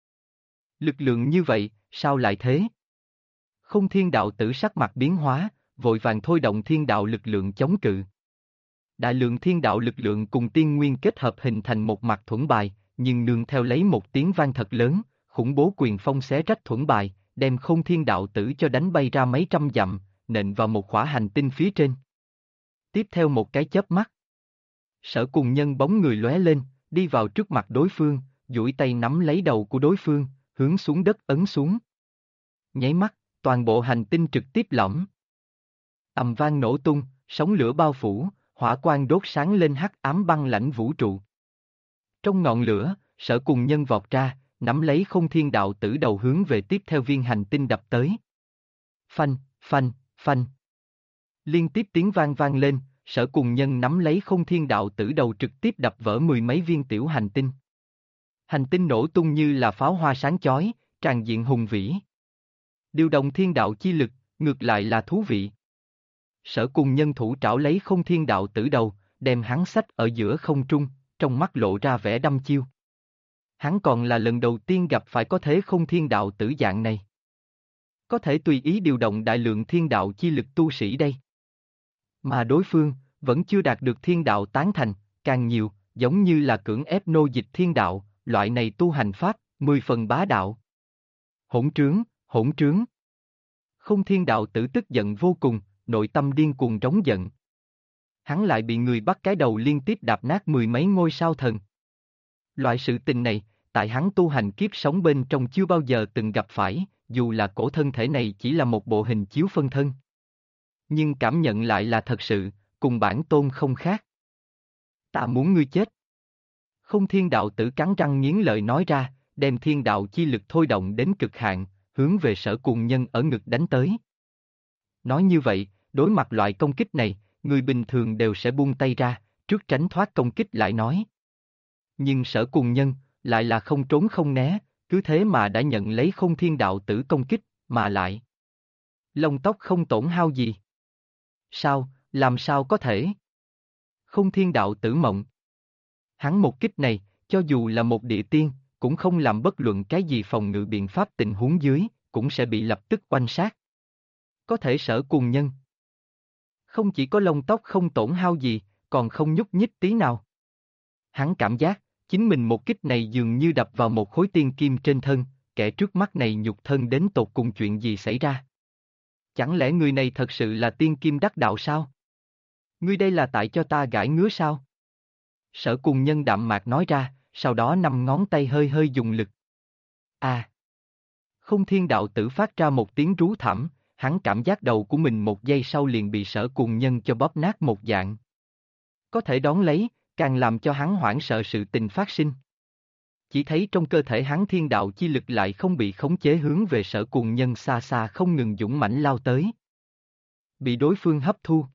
Lực lượng như vậy, sao lại thế? Không thiên đạo tử sắc mặt biến hóa, vội vàng thôi động thiên đạo lực lượng chống cự. Đại lượng thiên đạo lực lượng cùng tiên nguyên kết hợp hình thành một mặt thuẫn bài, nhưng nương theo lấy một tiếng vang thật lớn, khủng bố quyền phong xé rách thuẫn bài, đem không thiên đạo tử cho đánh bay ra mấy trăm dặm, nện vào một khỏa hành tinh phía trên. Tiếp theo một cái chớp mắt. Sở Cùng Nhân bóng người lóe lên, đi vào trước mặt đối phương, duỗi tay nắm lấy đầu của đối phương, hướng xuống đất ấn xuống. Nháy mắt, toàn bộ hành tinh trực tiếp lõm. Ầm vang nổ tung, sóng lửa bao phủ, hỏa quang đốt sáng lên hắc ám băng lãnh vũ trụ. Trong ngọn lửa, Sở Cùng Nhân vọt ra, nắm lấy không thiên đạo tử đầu hướng về tiếp theo viên hành tinh đập tới. Phanh, phanh, phanh. Liên tiếp tiếng vang vang lên, Sở Cùng Nhân nắm lấy Không Thiên Đạo Tử đầu trực tiếp đập vỡ mười mấy viên tiểu hành tinh. Hành tinh nổ tung như là pháo hoa sáng chói, tràn diện hùng vĩ. Điều động thiên đạo chi lực, ngược lại là thú vị. Sở Cùng Nhân thủ trảo lấy Không Thiên Đạo Tử đầu, đem hắn xách ở giữa không trung, trong mắt lộ ra vẻ đăm chiêu. Hắn còn là lần đầu tiên gặp phải có thế Không Thiên Đạo Tử dạng này. Có thể tùy ý điều động đại lượng thiên đạo chi lực tu sĩ đây. Mà đối phương, vẫn chưa đạt được thiên đạo tán thành, càng nhiều, giống như là cưỡng ép nô dịch thiên đạo, loại này tu hành pháp, 10 phần bá đạo. Hỗn trướng, hỗn trướng. Không Thiên Đạo Tử tức giận vô cùng, nội tâm điên cuồng trống giận. Hắn lại bị người bắt cái đầu liên tiếp đạp nát mười mấy ngôi sao thần. Loại sự tình này, tại hắn tu hành kiếp sống bên trong chưa bao giờ từng gặp phải, dù là cổ thân thể này chỉ là một bộ hình chiếu phân thân. Nhưng cảm nhận lại là thật sự, cùng bản tôn không khác. Ta muốn ngươi chết. Không Thiên Đạo Tử cắn răng nghiến lợi nói ra, đem thiên đạo chi lực thôi động đến cực hạn, hướng về Sở Cùng Nhân ở ngực đánh tới. Nói như vậy, đối mặt loại công kích này, người bình thường đều sẽ buông tay ra, trước tránh thoát công kích lại nói. Nhưng Sở Cùng Nhân, lại là không trốn không né, cứ thế mà đã nhận lấy Không Thiên Đạo Tử công kích, mà lại. Lông tóc không tổn hao gì. Sao, làm sao có thể? Không Thiên Đạo Tử mộng. Hắn một kích này, cho dù là một địa tiên, cũng không làm bất luận cái gì phòng ngự biện pháp tình huống dưới, cũng sẽ bị lập tức oanh sát. Có thể Sở Cùng Nhân. Không chỉ có lông tóc không tổn hao gì, còn không nhúc nhích tí nào. Hắn cảm giác, chính mình một kích này dường như đập vào một khối tiên kim trên thân, kẻ trước mắt này nhục thân đến tột cùng chuyện gì xảy ra. Chẳng lẽ người này thật sự là tiên kim đắc đạo sao? Ngươi đây là tại cho ta gãi ngứa sao? Sở Cùng Nhân đạm mạc nói ra, sau đó năm ngón tay hơi hơi dùng lực. À! Không Thiên Đạo Tử phát ra một tiếng rú thảm, hắn cảm giác đầu của mình một giây sau liền bị Sở Cùng Nhân cho bóp nát một dạng. Có thể đón lấy, càng làm cho hắn hoảng sợ sự tình phát sinh. Chỉ thấy trong cơ thể hắn thiên đạo chi lực lại không bị khống chế hướng về Sở Cùng Nhân xa xa không ngừng dũng mãnh lao tới. Bị đối phương hấp thu.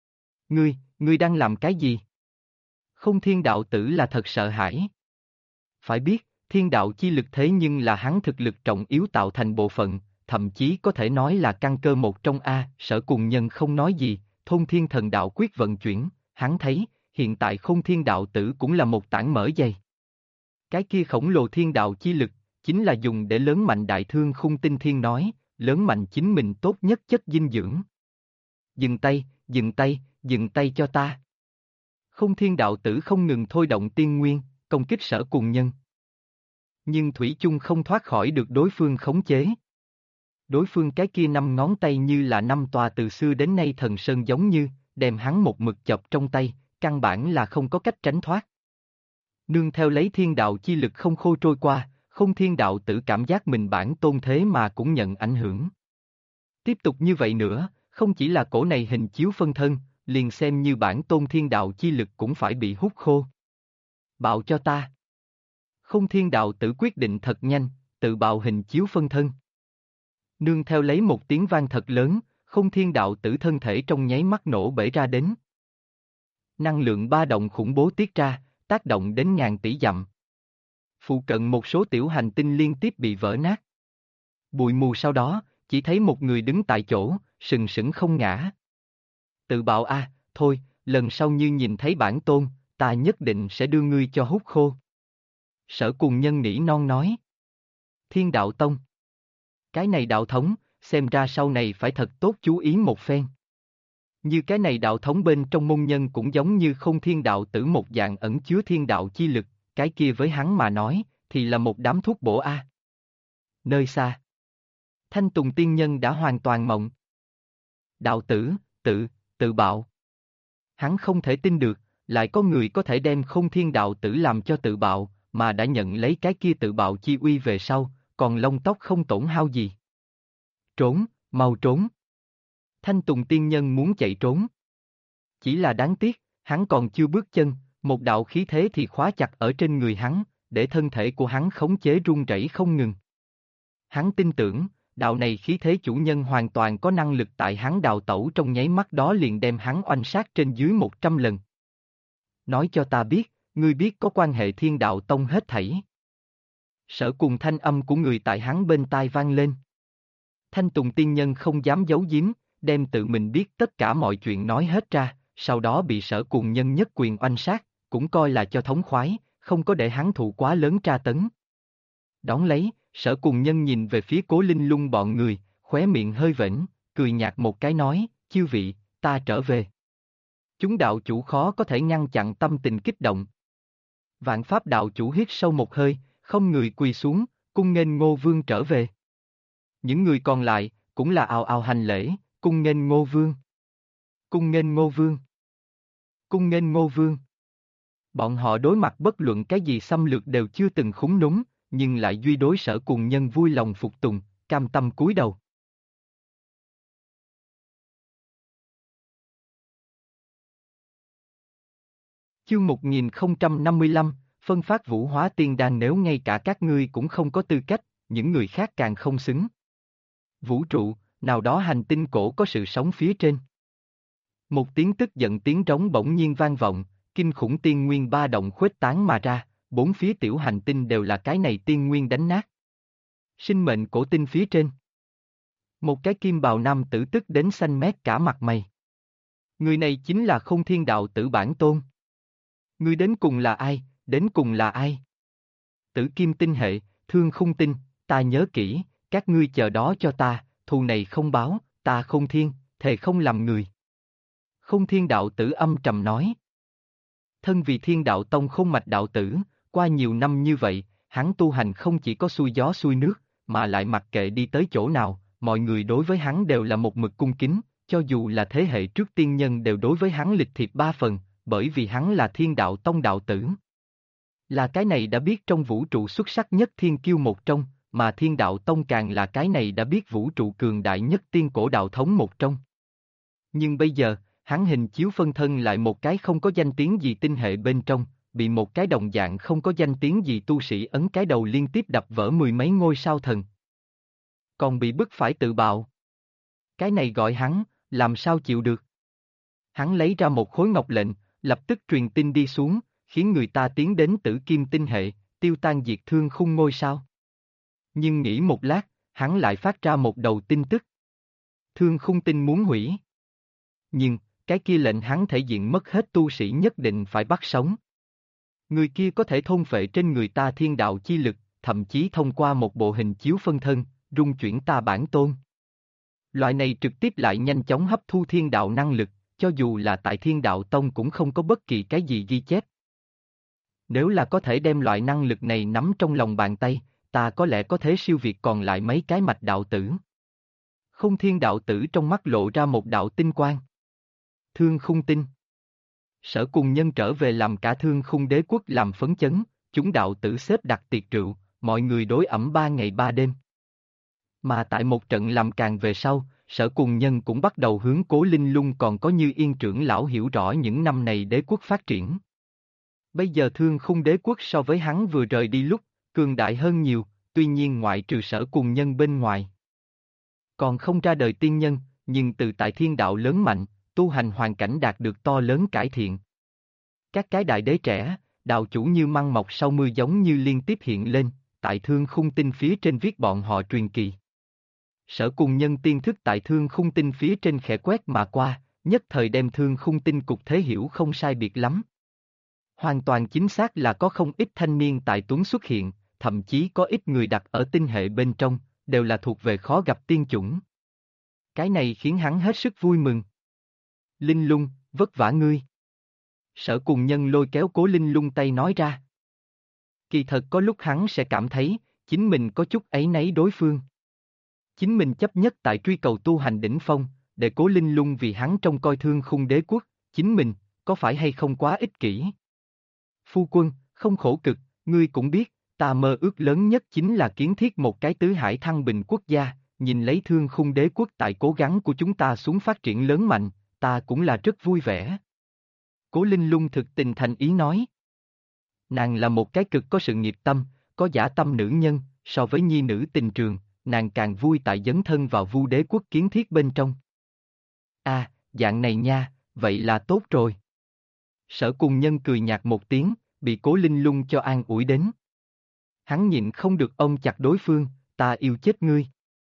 Ngươi đang làm cái gì? Không Thiên Đạo Tử là thật sợ hãi. Phải biết, thiên đạo chi lực thế nhưng là hắn thực lực trọng yếu tạo thành bộ phận, thậm chí có thể nói là căn cơ một trong A. Sở Cùng Nhân không nói gì, Thôn Thiên Thần Đạo quyết vận chuyển, hắn thấy, hiện tại Không Thiên Đạo Tử cũng là một tảng mỡ dày. Cái kia khổng lồ thiên đạo chi lực, chính là dùng để lớn mạnh đại thương Khung Tinh Thiên nói, lớn mạnh chính mình tốt nhất chất dinh dưỡng. Dừng tay, dừng tay, dừng tay cho ta. Không Thiên Đạo Tử không ngừng thôi động tiên nguyên, công kích Sở Cùng Nhân. Nhưng thủy chung không thoát khỏi được đối phương khống chế. Đối phương cái kia năm ngón tay như là năm tòa từ xưa đến nay thần sơn giống như, đem hắn một mực chọc trong tay, căn bản là không có cách tránh thoát. Nương theo lấy thiên đạo chi lực không khô trôi qua, Không Thiên Đạo Tử cảm giác mình bản tôn thế mà cũng nhận ảnh hưởng. Tiếp tục như vậy nữa, không chỉ là cổ này hình chiếu phân thân, liền xem như bản tôn thiên đạo chi lực cũng phải bị hút khô. Bạo cho ta. Không Thiên Đạo Tử quyết định thật nhanh, tự bạo hình chiếu phân thân. Nương theo lấy một tiếng vang thật lớn, Không Thiên Đạo Tử thân thể trong nháy mắt nổ bể ra đến. Năng lượng ba động khủng bố tiết ra, tác động đến ngàn tỷ dặm. Phụ cận một số tiểu hành tinh liên tiếp bị vỡ nát. Bụi mù sau đó, chỉ thấy một người đứng tại chỗ, sừng sững không ngã. Tự bạo a, thôi, lần sau như nhìn thấy bản tôn, ta nhất định sẽ đưa ngươi cho hút khô. Sở Cùng Nhân nỉ non nói. Thiên Đạo Tông. Cái này đạo thống, xem ra sau này phải thật tốt chú ý một phen. Như cái này đạo thống bên trong môn nhân cũng giống như Không Thiên Đạo Tử một dạng ẩn chứa thiên đạo chi lực, cái kia với hắn mà nói, thì là một đám thuốc bổ a. Nơi xa, Thanh Tùng Tiên Nhân đã hoàn toàn mộng. Đạo tử, tự bạo. Hắn không thể tin được, lại có người có thể đem Không Thiên Đạo Tử làm cho tự bạo, mà đã nhận lấy cái kia tự bạo chi uy về sau, còn lông tóc không tổn hao gì. Trốn, mau trốn. Thanh Tùng Tiên Nhân muốn chạy trốn. Chỉ là đáng tiếc, hắn còn chưa bước chân, một đạo khí thế thì khóa chặt ở trên người hắn, để thân thể của hắn khống chế run rẩy không ngừng. Hắn tin tưởng, đạo này khí thế chủ nhân hoàn toàn có năng lực tại hắn đào tẩu trong nháy mắt đó liền đem hắn oanh sát trên dưới 100 lần. Nói cho ta biết, ngươi biết có quan hệ Thiên Đạo Tông hết thảy. Sở cùng thanh âm của người tại hắn bên tai vang lên. Thanh Tùng tiên nhân không dám giấu giếm, đem tự mình biết tất cả mọi chuyện nói hết ra, sau đó bị Sở cùng nhân nhất quyền oanh sát, cũng coi là cho thống khoái, không có để hắn thụ quá lớn tra tấn. Đón lấy, Sở cùng nhân nhìn về phía Cố Linh Lung bọn người, khóe miệng hơi vểnh, cười nhạt một cái nói, chư vị, ta trở về. Chúng đạo chủ khó có thể ngăn chặn tâm tình kích động. Vạn Pháp đạo chủ hít sâu một hơi, không người quỳ xuống, cung nghênh Ngô Vương trở về. Những người còn lại, cũng là ào ào hành lễ, cung nghênh Ngô Vương. Cung nghênh Ngô Vương. Cung nghênh Ngô Vương. Bọn họ đối mặt bất luận cái gì xâm lược đều chưa từng khúng núng, nhưng lại duy đối Sở cùng nhân vui lòng phục tùng, cam tâm cúi đầu. Chương 1055, phân phát vũ hóa tiên đan nếu ngay cả các ngươi cũng không có tư cách, những người khác càng không xứng. Vũ trụ, nào đó hành tinh cổ có sự sống phía trên. Một tiếng tức giận tiếng trống bỗng nhiên vang vọng, kinh khủng tiên nguyên ba động khuếch tán mà ra, bốn phía tiểu hành tinh đều là cái này tiên nguyên đánh nát. Sinh mệnh cổ tinh phía trên. Một cái kim bào nam tử tức đến xanh mét cả mặt mày. Người này chính là Không Thiên Đạo Tử bản tôn. Ngươi đến cùng là ai, đến cùng là ai? Tử kim tinh hệ, Thương Khung tinh, ta nhớ kỹ, các ngươi chờ đó cho ta, thù này không báo, ta Không Thiên, thề không làm người. Không Thiên Đạo Tử âm trầm nói. Thân vì Thiên Đạo Tông Không Mạch đạo tử, qua nhiều năm như vậy, hắn tu hành không chỉ có xuôi gió xuôi nước, mà lại mặc kệ đi tới chỗ nào, mọi người đối với hắn đều là một mực cung kính, cho dù là thế hệ trước tiên nhân đều đối với hắn lịch thiệp ba phần, bởi vì hắn là Thiên Đạo Tông đạo tử. Là cái này đã biết trong vũ trụ xuất sắc nhất thiên kiêu một trong, mà Thiên Đạo Tông càng là cái này đã biết vũ trụ cường đại nhất tiên cổ đạo thống một trong. Nhưng bây giờ, hắn hình chiếu phân thân lại một cái không có danh tiếng gì tinh hệ bên trong, bị một cái đồng dạng không có danh tiếng gì tu sĩ ấn cái đầu liên tiếp đập vỡ mười mấy ngôi sao thần. Còn bị bức phải tự bạo. Cái này gọi hắn, làm sao chịu được. Hắn lấy ra một khối ngọc lệnh, lập tức truyền tin đi xuống, khiến người ta tiến đến Tử Kim tinh hệ, tiêu tan diệt Thương Khung ngôi sao. Nhưng nghĩ một lát, hắn lại phát ra một đầu tin tức. Thương Khung tinh muốn hủy. Nhưng, cái kia lệnh hắn thể diện mất hết tu sĩ nhất định phải bắt sống. Người kia có thể thôn phệ trên người ta thiên đạo chi lực, thậm chí thông qua một bộ hình chiếu phân thân, rung chuyển ta bản tôn. Loại này trực tiếp lại nhanh chóng hấp thu thiên đạo năng lực, cho dù là tại Thiên Đạo Tông cũng không có bất kỳ cái gì ghi chép. Nếu là có thể đem loại năng lực này nắm trong lòng bàn tay, ta có lẽ có thể siêu việt còn lại mấy cái mạch đạo tử. Không Thiên Đạo Tử trong mắt lộ ra một đạo tinh quang. Thương Khung tinh. Sở cùng nhân trở về làm cả Thương Khung đế quốc làm phấn chấn, chúng đạo tử xếp đặt tiệc rượu, mọi người đối ẩm 3 ngày 3 đêm. Mà tại một trận làm càng về sau, Sở cùng nhân cũng bắt đầu hướng Cố Linh Lung còn có Như Yên trưởng lão hiểu rõ những năm này đế quốc phát triển. Bây giờ Thương Khung đế quốc so với hắn vừa rời đi lúc, cường đại hơn nhiều, tuy nhiên ngoại trừ Sở cùng nhân bên ngoài. Còn không ra đời tiên nhân, nhưng từ tại thiên đạo lớn mạnh, tu hành hoàn cảnh đạt được to lớn cải thiện. Các cái đại đế trẻ, đạo chủ như măng mọc sau mưa giống như liên tiếp hiện lên, tại Thương Khung tinh phía trên viết bọn họ truyền kỳ. Sở cùng nhân tiên thức tại Thương Khung tinh phía trên khẽ quét mà qua, nhất thời đem Thương Khung tinh cục thế hiểu không sai biệt lắm. Hoàn toàn chính xác là có không ít thanh niên tại Tuấn xuất hiện, thậm chí có ít người đặt ở tinh hệ bên trong, đều là thuộc về khó gặp tiên chủng. Cái này khiến hắn hết sức vui mừng. Linh Lung, vất vả ngươi. Sở cùng nhân lôi kéo Cố Linh Lung tay nói ra. Kỳ thật có lúc hắn sẽ cảm thấy, chính mình có chút áy náy đối phương. Chính mình chấp nhất tại truy cầu tu hành đỉnh phong, để Cố Linh Lung vì hắn trông coi Thương Khung đế quốc, chính mình, có phải hay không quá ích kỷ? Phu quân, không khổ cực, ngươi cũng biết, ta mơ ước lớn nhất chính là kiến thiết một cái tứ hải thăng bình quốc gia, nhìn lấy Thương Khung đế quốc tại cố gắng của chúng ta xuống phát triển lớn mạnh, ta cũng là rất vui vẻ. Cố Linh Lung thực tình thành ý nói. Nàng là một cái cực có sự nghiệp tâm, có dã tâm nữ nhân, so với nhi nữ tình trường, nàng càng vui tại dấn thân vào Vu Đế quốc kiến thiết bên trong. Dạng này nha, vậy là tốt rồi. Sở Cùng Nhân cười nhạt một tiếng, bị Cố Linh Lung cho an ủi đến. Hắn nhịn không được ôm chặt đối phương, ta yêu chết ngươi.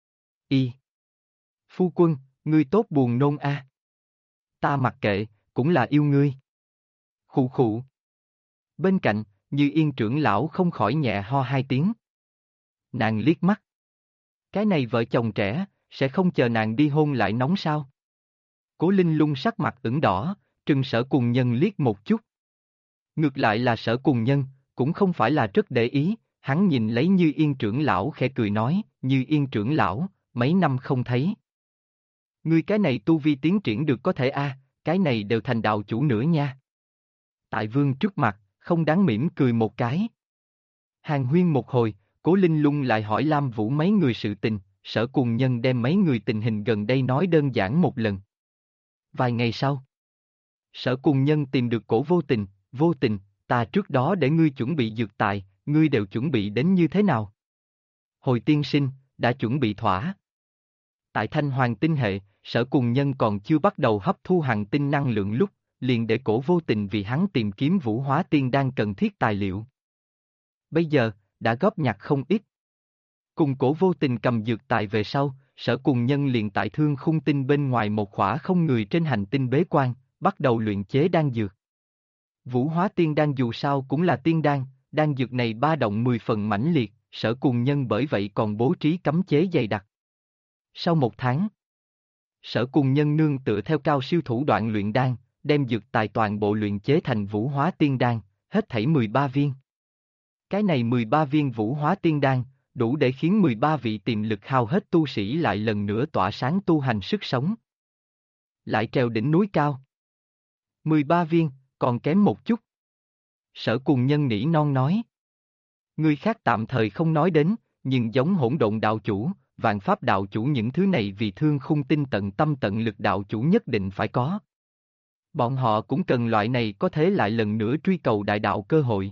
Phu quân, ngươi tốt buồn nôn a. Ta mặc kệ, cũng là yêu ngươi. Khụ khụ. Bên cạnh, Như Yên trưởng lão không khỏi nhẹ ho hai tiếng. Nàng liếc mắt. Cái này vợ chồng trẻ, sẽ không chờ nàng đi hôn lại nóng sao? Cố Linh Lung sắc mặt ửng đỏ, trừng Sở Cùng Nhân liếc một chút. Ngược lại là Sở Cùng Nhân, cũng không phải là rất để ý, hắn nhìn lấy Như Yên trưởng lão khẽ cười nói, Như Yên trưởng lão, mấy năm không thấy. Ngươi cái này tu vi tiến triển được có thể cái này đều thành đạo chủ nữa nha. Tại vương trước mặt, không đáng mỉm cười một cái. Hàn huyên một hồi, Cố Linh Lung lại hỏi Lam Vũ mấy người sự tình, Sở Cùng Nhân đem mấy người tình hình gần đây nói đơn giản một lần. Vài ngày sau, Sở Cùng Nhân tìm được Cổ Vô Tình, ta trước đó để ngươi chuẩn bị dược tài, ngươi đều chuẩn bị đến như thế nào? Hồi tiên sinh, đã chuẩn bị thỏa. Tại Thanh Hoàng tinh hệ, Sở Cùng Nhân còn chưa bắt đầu hấp thu hành tinh năng lượng lúc, liền để Cổ Vô Tình vì hắn tìm kiếm Vũ Hóa Tiên Đan cần thiết tài liệu. Bây giờ, đã góp nhặt không ít. Cùng Cổ Vô Tình cầm dược tài về sau, Sở Cùng Nhân liền tại Thương Khung Tinh bên ngoài một khỏa không người trên hành tinh bế quan, bắt đầu luyện chế đan dược. Vũ Hóa Tiên Đan dù sao cũng là tiên đan, đan dược này ba động 10 phần mãnh liệt, Sở Cùng Nhân bởi vậy còn bố trí cấm chế dày đặc. Sau một tháng, Sở Cùng Nhân nương tựa theo cao siêu thủ đoạn luyện đan, đem dược tài toàn bộ luyện chế thành Vũ Hóa Tiên Đan, hết thảy 13 viên. Cái này 13 viên Vũ Hóa Tiên Đan, đủ để khiến 13 vị tiềm lực hao hết tu sĩ lại lần nữa tỏa sáng tu hành sức sống. Lại trèo đỉnh núi cao. 13 viên, còn kém một chút. Sở Cùng Nhân nỉ non nói. Người khác tạm thời không nói đến, nhưng giống Hỗn Độn đạo chủ, Vạn Pháp đạo chủ những thứ này vì Thương Khung Tinh tận tâm tận lực đạo chủ nhất định phải có. Bọn họ cũng cần loại này có thế lại lần nữa truy cầu đại đạo cơ hội.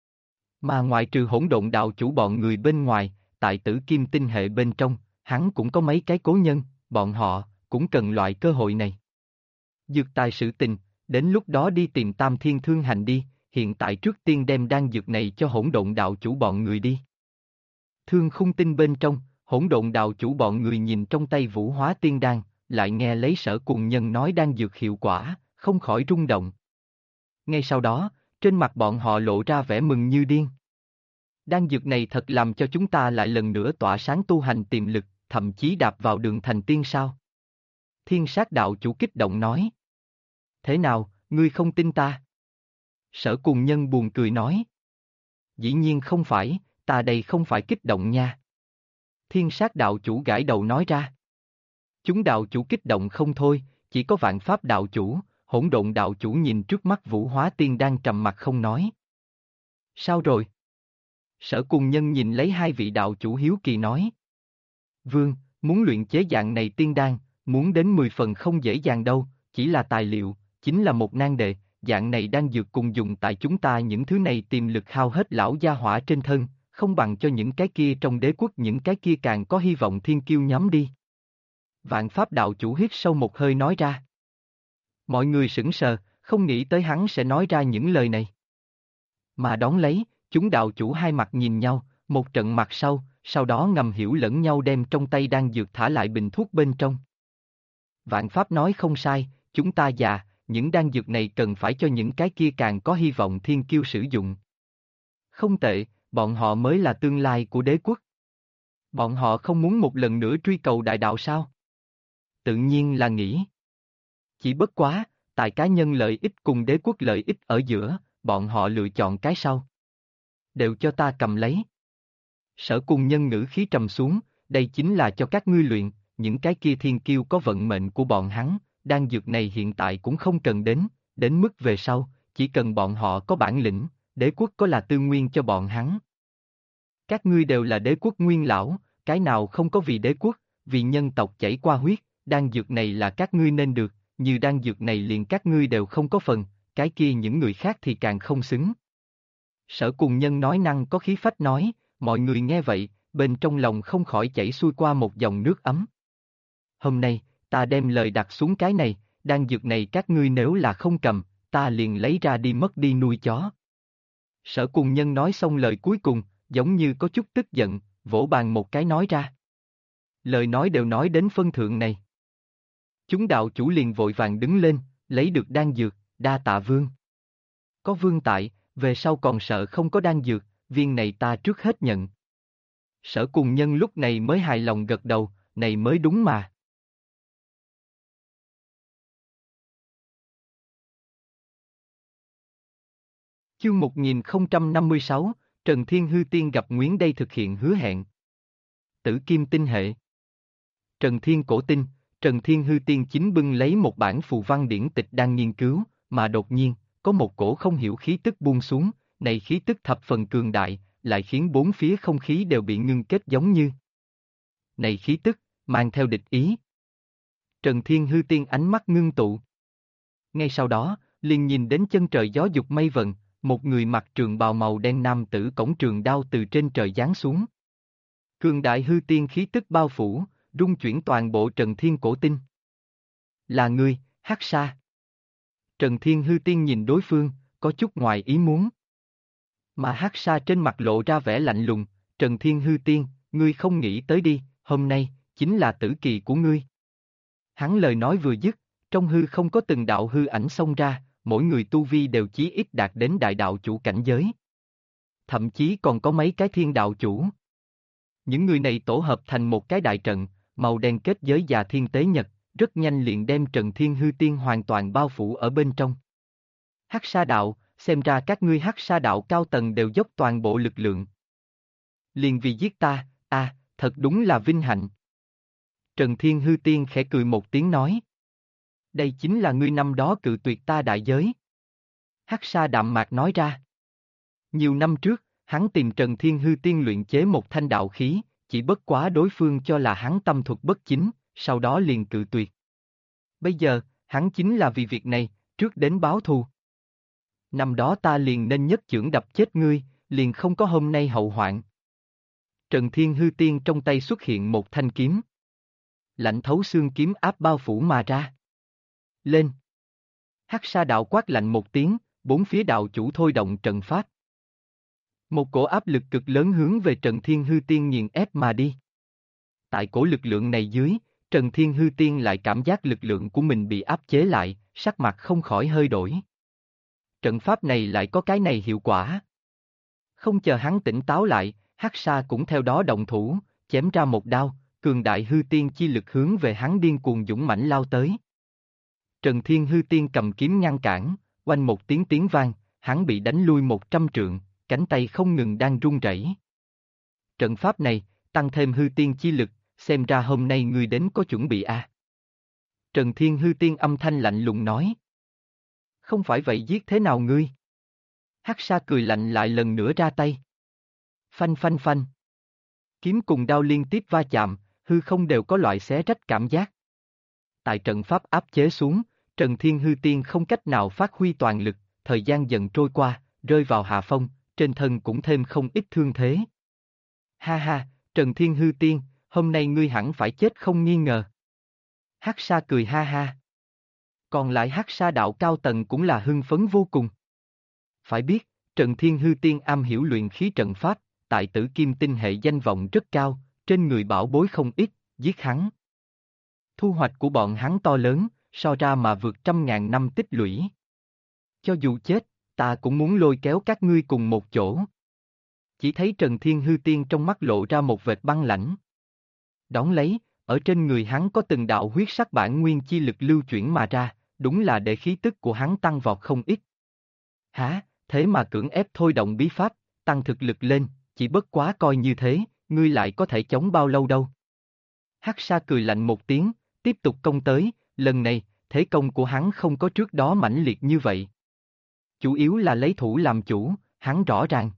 Mà ngoại trừ Hỗn Độn đạo chủ bọn người bên ngoài, tại Tử Kim tinh hệ bên trong, hắn cũng có mấy cái cố nhân, bọn họ cũng cần loại cơ hội này. Dược tài sự tình, đến lúc đó đi tìm Tam Thiên Thương Hành đi, hiện tại trước tiên đem đan dược này cho Hỗn Độn đạo chủ bọn người đi. Thương Khung Tinh bên trong, Hỗn Độn đạo chủ bọn người nhìn trong tay Vũ Hóa Tiên Đan, lại nghe lấy Sở Cùng Nhân nói đan dược hiệu quả, không khỏi rung động. Ngay sau đó, trên mặt bọn họ lộ ra vẻ mừng như điên. Đan dược này thật làm cho chúng ta lại lần nữa tỏa sáng tu hành tiềm lực, thậm chí đạp vào đường thành tiên sao? Thiên Sát đạo chủ kích động nói. Thế nào, ngươi không tin ta? Sở Cùng Nhân buồn cười nói. Dĩ nhiên không phải, ta đây không phải kích động nha. Thiên Sát đạo chủ gãi đầu nói ra. Chúng đạo chủ kích động không thôi, chỉ có Vạn Pháp đạo chủ, Hỗn Độn đạo chủ nhìn trước mắt Vũ Hóa Tiên đang trầm mặt không nói. Sao rồi? Sở Cùng Nhân nhìn lấy hai vị đạo chủ hiếu kỳ nói. Vương, muốn luyện chế dạng này tiên đan, muốn đến 10 phần không dễ dàng đâu, chỉ là tài liệu, chính là một nan đề, dạng này đang dược cùng dùng tại chúng ta những thứ này tiềm lực hao hết lão gia hỏa trên thân, không bằng cho những cái kia trong đế quốc những cái kia càng có hy vọng thiên kiêu nhóm đi. Vạn Pháp đạo chủ hít sâu một hơi nói ra. Mọi người sững sờ, không nghĩ tới hắn sẽ nói ra những lời này. Mà đón lấy, chúng đạo chủ hai mặt nhìn nhau, một trận mặt sau đó ngầm hiểu lẫn nhau đem trong tay đan dược thả lại bình thuốc bên trong. Vạn Pháp nói không sai, chúng ta già, những đan dược này cần phải cho những cái kia càng có hy vọng thiên kiêu sử dụng. Không tệ, bọn họ mới là tương lai của đế quốc. Bọn họ không muốn một lần nữa truy cầu đại đạo sao? Tự nhiên là nghĩ. Chỉ bất quá, tại cá nhân lợi ích cùng đế quốc lợi ích ở giữa, bọn họ lựa chọn cái sau. Đều cho ta cầm lấy. Sở Cùng Nhân ngữ khí trầm xuống, đây chính là cho các ngươi luyện, những cái kia thiên kiêu có vận mệnh của bọn hắn, đan dược này hiện tại cũng không cần đến mức về sau, chỉ cần bọn họ có bản lĩnh, đế quốc có là tư nguyên cho bọn hắn. Các ngươi đều là đế quốc nguyên lão, cái nào không có vì đế quốc, vì nhân tộc chảy qua huyết, đan dược này là các ngươi nên được, như đan dược này liền các ngươi đều không có phần, cái kia những người khác thì càng không xứng. Sở Cùng Nhân nói năng có khí phách nói, mọi người nghe vậy, bên trong lòng không khỏi chảy xuôi qua một dòng nước ấm. Hôm nay, ta đem lời đặt xuống cái này, đan dược này các ngươi nếu là không cầm, ta liền lấy ra đi mất đi nuôi chó. Sở Cùng Nhân nói xong lời cuối cùng, giống như có chút tức giận, vỗ bàn một cái nói ra. Lời nói đều nói đến phân thượng này. Chúng đạo chủ liền vội vàng đứng lên, lấy được đan dược, đa tạ vương. Có vương tại, về sau còn sợ không có đan dược, viên này ta trước hết nhận. Sở Cùng Nhân lúc này mới hài lòng gật đầu, này mới đúng mà. Chương 1056, Trần Thiên Hư Tiên gặp Nguyễn đây thực hiện hứa hẹn. Tử Kim Tinh Hệ. Trần Thiên Cổ Tinh, Trần Thiên Hư Tiên chính bưng lấy một bản phù văn điển tịch đang nghiên cứu, mà đột nhiên, có một cổ không hiểu khí tức buông xuống, này khí tức thập phần cường đại, lại khiến bốn phía không khí đều bị ngưng kết giống như. Này khí tức, mang theo địch ý. Trần Thiên Hư Tiên ánh mắt ngưng tụ. Ngay sau đó, liền nhìn đến chân trời gió dục mây vần, một người mặc trường bào màu đen nam tử cổng trường đao từ trên trời giáng xuống. Cường đại hư tiên khí tức bao phủ, rung chuyển toàn bộ Trần Thiên Cổ Tinh. Là ngươi, Hắc Sa. Trần Thiên Hư Tiên nhìn đối phương, có chút ngoài ý muốn. Mà Hắc Sa trên mặt lộ ra vẻ lạnh lùng, Trần Thiên Hư Tiên, ngươi không nghĩ tới đi, hôm nay, chính là tử kỳ của ngươi. Hắn lời nói vừa dứt, trong hư không có từng đạo hư ảnh xông ra, mỗi người tu vi đều chí ít đạt đến đại đạo chủ cảnh giới. Thậm chí còn có mấy cái thiên đạo chủ. Những người này tổ hợp thành một cái đại trận, màu đen kết giới già thiên tế nhật, rất nhanh liền đem Trần Thiên Hư Tiên hoàn toàn bao phủ ở bên trong. Hắc Sa đạo, xem ra các ngươi Hắc Sa đạo cao tầng đều dốc toàn bộ lực lượng. Liền vì giết ta, thật đúng là vinh hạnh. Trần Thiên Hư Tiên khẽ cười một tiếng nói. Đây chính là ngươi năm đó cự tuyệt ta đại giới. Hắc Sa đạm mạc nói ra. Nhiều năm trước, hắn tìm Trần Thiên Hư Tiên luyện chế một thanh đạo khí, chỉ bất quá đối phương cho là hắn tâm thuật bất chính, sau đó liền cự tuyệt. Bây giờ, hắn chính là vì việc này, trước đến báo thù. Năm đó ta liền nên nhất chưởng đập chết ngươi, liền không có hôm nay hậu hoạn. Trần Thiên Hư Tiên trong tay xuất hiện một thanh kiếm. Lạnh thấu xương kiếm áp bao phủ mà ra. Lên! Hắc Sa đạo quát lạnh một tiếng, bốn phía đạo chủ thôi động trận pháp. Một cổ áp lực cực lớn hướng về Trần Thiên Hư Tiên nghiền ép mà đi. Tại cổ lực lượng này dưới, Trần Thiên Hư Tiên lại cảm giác lực lượng của mình bị áp chế lại, sắc mặt không khỏi hơi đổi. Trận pháp này lại có cái này hiệu quả. Không chờ hắn tỉnh táo lại, Hắc Sa cũng theo đó động thủ, chém ra một đao, cường đại hư tiên chi lực hướng về hắn điên cuồng dũng mãnh lao tới. Trần Thiên Hư Tiên cầm kiếm ngăn cản, oanh một tiếng vang, hắn bị đánh lui 100 trượng, cánh tay không ngừng đang run rẩy. Trận pháp này, tăng thêm hư tiên chi lực, xem ra hôm nay ngươi đến có chuẩn bị à. Trần Thiên Hư Tiên âm thanh lạnh lùng nói. Không phải vậy giết thế nào ngươi? Hắc Sa cười lạnh lại lần nữa ra tay. Phanh phanh phanh. Kiếm cùng đao liên tiếp va chạm, hư không đều có loại xé rách cảm giác. Tại trận pháp áp chế xuống, Trần Thiên Hư Tiên không cách nào phát huy toàn lực, thời gian dần trôi qua, rơi vào hạ phong, trên thân cũng thêm không ít thương thế. Ha ha, Trần Thiên Hư Tiên, hôm nay ngươi hẳn phải chết không nghi ngờ. Hắc Sa cười ha ha. Còn lại Hắc Sa đạo cao tầng cũng là hưng phấn vô cùng. Phải biết, Trần Thiên Hư Tiên am hiểu luyện khí trận pháp, tại Tử Kim Tinh hệ danh vọng rất cao, trên người bảo bối không ít, giết hắn. Thu hoạch của bọn hắn to lớn, so ra mà vượt 100.000 năm tích lũy. Cho dù chết, ta cũng muốn lôi kéo các ngươi cùng một chỗ. Chỉ thấy Trần Thiên Hư Tiên trong mắt lộ ra một vệt băng lãnh. Đón lấy, ở trên người hắn có từng đạo huyết sắc bản nguyên chi lực lưu chuyển mà ra, đúng là để khí tức của hắn tăng vọt không ít. Hả, thế mà cưỡng ép thôi động bí pháp, tăng thực lực lên, chỉ bất quá coi như thế, ngươi lại có thể chống bao lâu đâu. Hắc Sa cười lạnh một tiếng, tiếp tục công tới, lần này, thế công của hắn không có trước đó mãnh liệt như vậy. Chủ yếu là lấy thủ làm chủ, hắn rõ ràng.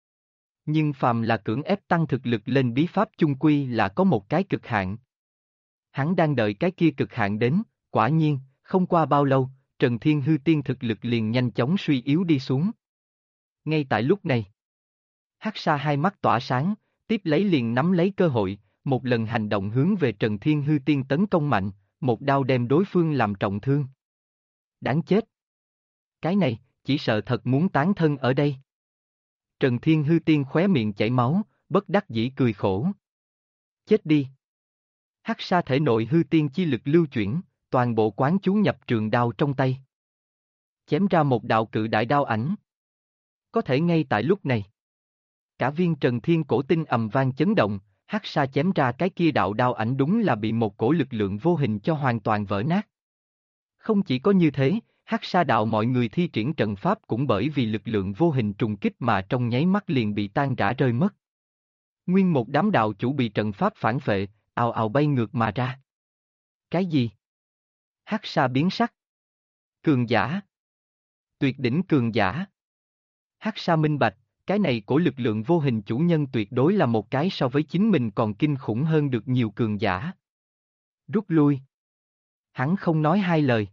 Nhưng phàm là cưỡng ép tăng thực lực lên bí pháp chung quy là có một cái cực hạn. Hắn đang đợi cái kia cực hạn đến, quả nhiên, không qua bao lâu, Trần Thiên Hư Tiên thực lực liền nhanh chóng suy yếu đi xuống. Ngay tại lúc này, Hắc Sa hai mắt tỏa sáng, tiếp lấy liền nắm lấy cơ hội, một lần hành động hướng về Trần Thiên Hư Tiên tấn công mạnh, một đao đem đối phương làm trọng thương. Đáng chết! Cái này, chỉ sợ thật muốn tán thân ở đây. Trần Thiên Hư Tiên khóe miệng chảy máu, bất đắc dĩ cười khổ. Chết đi! Hắc sa thể nội hư tiên chi lực lưu chuyển, toàn bộ quán chú nhập trường đao trong tay. Chém ra một đạo cự đại đao ảnh. Có thể ngay tại lúc này. Cả viên Trần Thiên cổ tinh ầm vang chấn động, hắc sa chém ra cái kia đạo đao ảnh đúng là bị một cổ lực lượng vô hình cho hoàn toàn vỡ nát. Không chỉ có như thế, hắc sa đạo mọi người thi triển trận pháp cũng bởi vì lực lượng vô hình trùng kích mà trong nháy mắt liền bị tan rã rơi mất. Nguyên một đám đạo chủ bị trận pháp phản phệ, ào ào bay ngược mà ra. Cái gì? Hắc sa biến sắc. Cường giả. Tuyệt đỉnh cường giả. Hắc sa minh bạch, cái này của lực lượng vô hình chủ nhân tuyệt đối là một cái so với chính mình còn kinh khủng hơn được nhiều cường giả. Rút lui. Hắn không nói hai lời.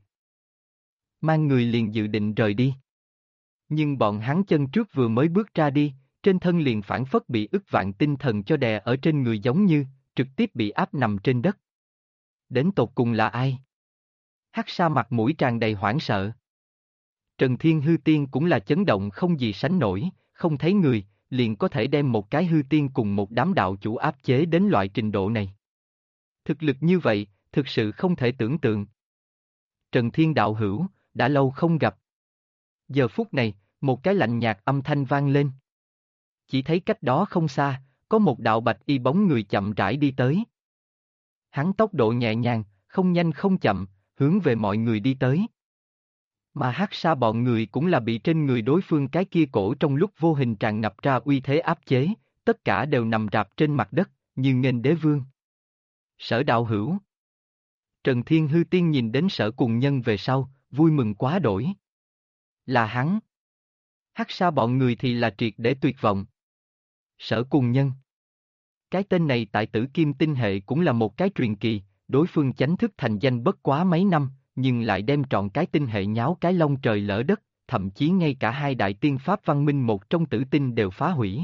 Mang người liền dự định rời đi. Nhưng bọn hắn chân trước vừa mới bước ra đi, trên thân liền phản phất bị ức vạn tinh thần cho đè ở trên người giống như, trực tiếp bị áp nằm trên đất. Đến tột cùng là ai? Hắc sa mặt mũi tràn đầy hoảng sợ. Trần Thiên Hư Tiên cũng là chấn động không gì sánh nổi, không thấy người, liền có thể đem một cái hư tiên cùng một đám đạo chủ áp chế đến loại trình độ này. Thực lực như vậy, thực sự không thể tưởng tượng. Trần Thiên đạo hữu, đã lâu không gặp. Giờ phút này, một cái lạnh nhạt âm thanh vang lên. Chỉ thấy cách đó không xa, có một đạo bạch y bóng người chậm rãi đi tới. Hắn tốc độ nhẹ nhàng, không nhanh không chậm, hướng về mọi người đi tới. Mà hắc sa bọn người cũng là bị trên người đối phương cái kia cổ trong lúc vô hình tràn ngập ra uy thế áp chế, tất cả đều nằm rạp trên mặt đất, như nghênh đế vương. Sở đạo hữu. Trần Thiên Hư Tiên nhìn đến Sở Cùng Nhân về sau, vui mừng quá đổi. Là hắn. Hắc sa bọn người thì là triệt để tuyệt vọng. Sở Cùng Nhân. Cái tên này tại Tử Kim tinh hệ cũng là một cái truyền kỳ, đối phương chánh thức thành danh bất quá mấy năm, nhưng lại đem trọn cái tinh hệ nháo cái lông trời lỡ đất, thậm chí ngay cả hai đại tiên pháp văn minh một trong tử tinh đều phá hủy.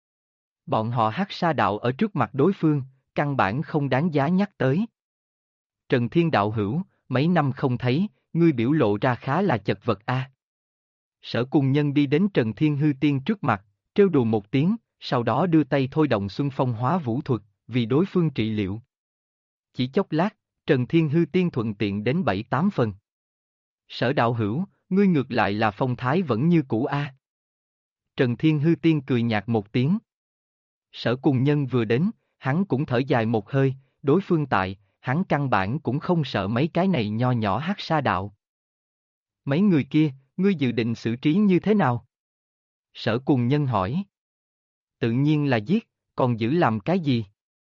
Bọn họ hắc sa đạo ở trước mặt đối phương, căn bản không đáng giá nhắc tới. Trần Thiên đạo hữu, mấy năm không thấy, ngươi biểu lộ ra khá là chật vật a. Sở Cùng Nhân đi đến Trần Thiên Hư Tiên trước mặt, trêu đùa một tiếng, sau đó đưa tay thôi động Xuân Phong Hóa Vũ thuật, vì đối phương trị liệu. Chỉ chốc lát, Trần Thiên Hư Tiên thuận tiện đến 7-8 phần. Sở đạo hữu, ngươi ngược lại là phong thái vẫn như cũ a. Trần Thiên Hư Tiên cười nhạt một tiếng. Sở Cùng Nhân vừa đến, hắn cũng thở dài một hơi, đối phương tại, hắn căn bản cũng không sợ mấy cái này nho nhỏ hắc sa đạo. Mấy người kia, ngươi dự định xử trí như thế nào? Sở Cùng Nhân hỏi. Tự nhiên là giết, còn giữ làm cái gì?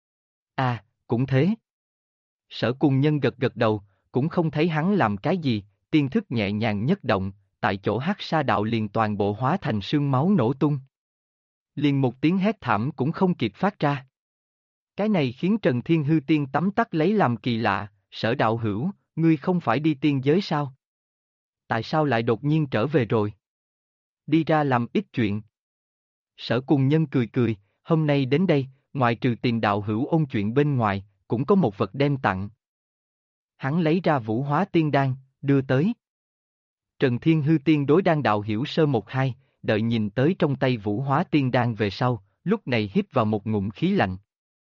À, cũng thế. Sở Cùng Nhân gật gật đầu, cũng không thấy hắn làm cái gì, tiên thức nhẹ nhàng nhất động, tại chỗ hắc sa đạo liền toàn bộ hóa thành sương máu nổ tung. Liền một tiếng hét thảm cũng không kịp phát ra. Cái này khiến Trần Thiên Hư Tiên tấm tắc lấy làm kỳ lạ, Sở đạo hữu, ngươi không phải đi tiên giới sao? Tại sao lại đột nhiên trở về rồi? Đi ra làm ít chuyện. Sở Cùng Nhân cười cười, hôm nay đến đây, ngoài trừ tìm đạo hữu ôn chuyện bên ngoài, cũng có một vật đem tặng. Hắn lấy ra Vũ Hóa Tiên Đan, đưa tới. Trần Thiên Hư Tiên đối đan đạo hiểu sơ một hai, đợi nhìn tới trong tay Vũ Hóa Tiên Đan về sau, lúc này hít vào một ngụm khí lạnh.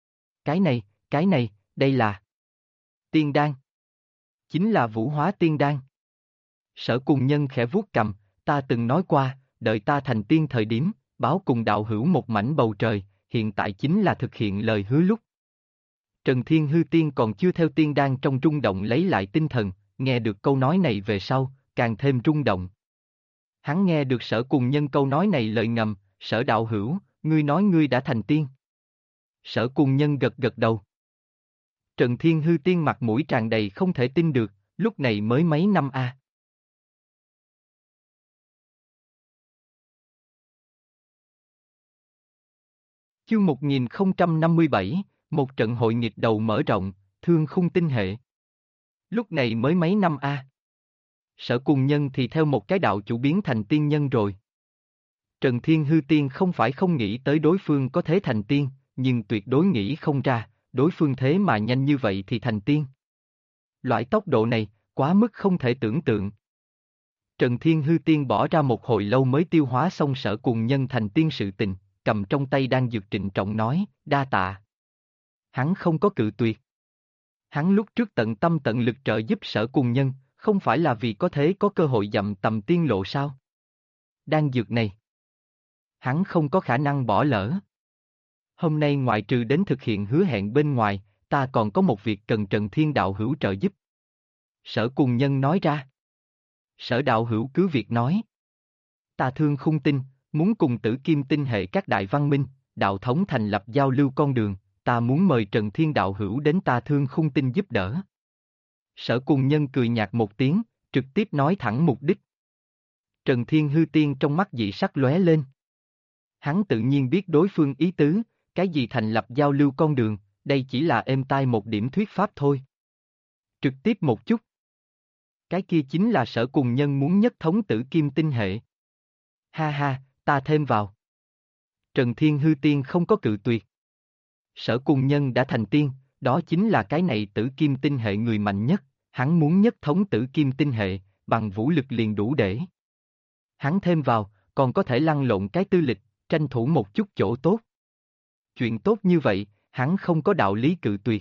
Cái này, đây là Tiên Đan. Chính là Vũ Hóa Tiên Đan. Sở Cùng Nhân khẽ vuốt cầm, ta từng nói qua, đợi ta thành tiên thời điểm, báo cùng đạo hữu một mảnh bầu trời, hiện tại chính là thực hiện lời hứa lúc. Trần Thiên Hư Tiên còn chưa theo tiên đan trong rung động lấy lại tinh thần, nghe được câu nói này về sau, càng thêm rung động. Hắn nghe được Sở Cùng Nhân câu nói này lời ngầm, Sở đạo hữu, ngươi nói ngươi đã thành tiên. Sở Cùng Nhân gật gật đầu. Trần Thiên Hư Tiên mặt mũi tràn đầy không thể tin được, lúc này mới mấy năm a. Chương 1057, một trận hội nghịch đầu mở rộng, thương khung tinh hệ. Lúc này mới mấy năm a. Sở Cùng Nhân thì theo một cái đạo chủ biến thành tiên nhân rồi. Trần Thiên Hư Tiên không phải không nghĩ tới đối phương có thể thành tiên, nhưng tuyệt đối nghĩ không ra, đối phương thế mà nhanh như vậy thì thành tiên. Loại tốc độ này, quá mức không thể tưởng tượng. Trần Thiên Hư Tiên bỏ ra một hồi lâu mới tiêu hóa xong Sở Cùng Nhân thành tiên sự tình, cầm trong tay đang dược trịnh trọng nói, đa tạ. Hắn không có cự tuyệt. Hắn lúc trước tận tâm tận lực trợ giúp Sở Cùng Nhân, không phải là vì có thế có cơ hội dặm tầm tiên lộ sao? Đan dược này, hắn không có khả năng bỏ lỡ. Hôm nay ngoại trừ đến thực hiện hứa hẹn bên ngoài, ta còn có một việc cần Trần Thiên Đạo Hữu trợ giúp. Sở Cùng Nhân nói ra. Sở Đạo Hữu cứ việc nói. Ta Thương Khung Tinh, muốn cùng Tử Kim Tinh hệ các đại văn minh, đạo thống thành lập giao lưu con đường, ta muốn mời Trần Thiên Đạo Hữu đến ta Thương Khung Tinh giúp đỡ. Sở Cùng Nhân cười nhạt một tiếng, trực tiếp nói thẳng mục đích. Trần Thiên Hư Tiên trong mắt dị sắc lóe lên. Hắn tự nhiên biết đối phương ý tứ, cái gì thành lập giao lưu con đường, đây chỉ là êm tai một điểm thuyết pháp thôi. Trực tiếp một chút. Cái kia chính là Sở Cùng Nhân muốn nhất thống Tử Kim Tinh hệ. Ha ha, ta thêm vào. Trần Thiên Hư Tiên không có cự tuyệt. Sở Cùng Nhân đã thành tiên, đó chính là cái này Tử Kim Tinh hệ người mạnh nhất, hắn muốn nhất thống Tử Kim Tinh hệ, bằng vũ lực liền đủ để. Hắn thêm vào, còn có thể lăn lộn cái tư lịch, tranh thủ một chút chỗ tốt. Chuyện tốt như vậy, hắn không có đạo lý cự tuyệt.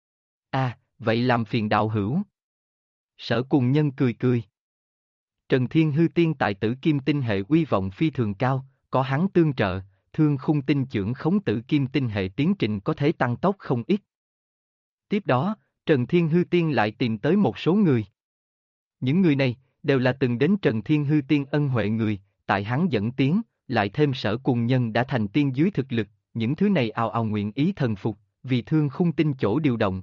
À, vậy làm phiền đạo hữu. Sở Cùng Nhân cười cười. Trần Thiên Hư Tiên tại Tử Kim Tinh hệ uy vọng phi thường cao, có hắn tương trợ, Thương Khung Tinh trưởng khống Tử Kim Tinh hệ tiến trình có thể tăng tốc không ít. Tiếp đó, Trần Thiên Hư Tiên lại tìm tới một số người. Những người này, đều là từng đến Trần Thiên Hư Tiên ân huệ người, tại hắn dẫn tiến, lại thêm Sở Cùng Nhân đã thành tiên dưới thực lực, những thứ này ào ào nguyện ý thần phục, vì Thương Khung Tinh chỗ điều động.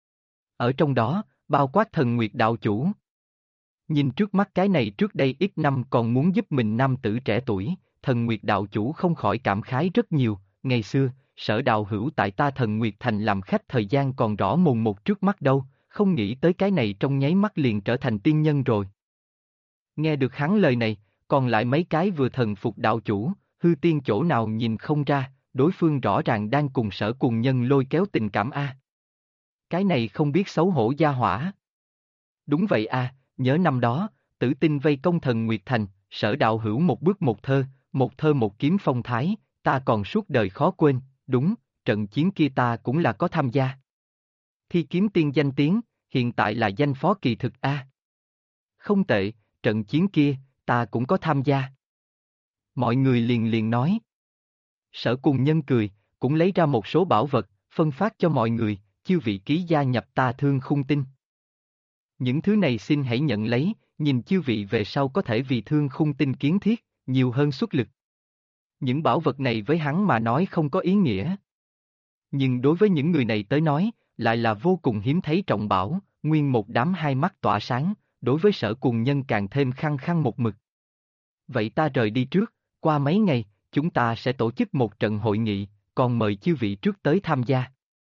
Ở trong đó, bao quát Thần Nguyệt đạo chủ. Nhìn trước mắt cái này trước đây ít năm còn muốn giúp mình nam tử trẻ tuổi, Thần Nguyệt đạo chủ không khỏi cảm khái rất nhiều, ngày xưa, Sở đạo hữu tại ta Thần Nguyệt thành làm khách thời gian còn rõ mồn một trước mắt đâu, không nghĩ tới cái này trong nháy mắt liền trở thành tiên nhân rồi. Nghe được hắn lời này, còn lại mấy cái vừa thần phục đạo chủ, Hư Tiên chỗ nào nhìn không ra, đối phương rõ ràng đang cùng Sở Cùng Nhân lôi kéo tình cảm a. Cái này không biết xấu hổ gia hỏa. Đúng vậy a, nhớ năm đó, Tử Tinh vây công Thần Nguyệt thành, Sở đạo hữu một bước một thơ một kiếm phong thái, ta còn suốt đời khó quên, đúng, trận chiến kia ta cũng là có tham gia. Thi kiếm tiên danh tiếng, hiện tại là danh phó kỳ thực a. Không tệ, trận chiến kia, ta cũng có tham gia. Mọi người liền liền nói. Sở Cùng Nhân cười, cũng lấy ra một số bảo vật, phân phát cho mọi người, chư vị ký gia nhập ta Thương Khung Tinh. Những thứ này xin hãy nhận lấy, nhìn chư vị về sau có thể vì Thương Khung Tinh kiến thiết, nhiều hơn xuất lực. Những bảo vật này với hắn mà nói không có ý nghĩa. Nhưng đối với những người này tới nói, lại là vô cùng hiếm thấy trọng bảo, nguyên một đám hai mắt tỏa sáng, đối với Sở Cùng Nhân càng thêm khăng khăng một mực. Vậy ta rời đi trước, qua mấy ngày, chúng ta sẽ tổ chức một trận hội nghị, còn mời chư vị trước tới tham gia.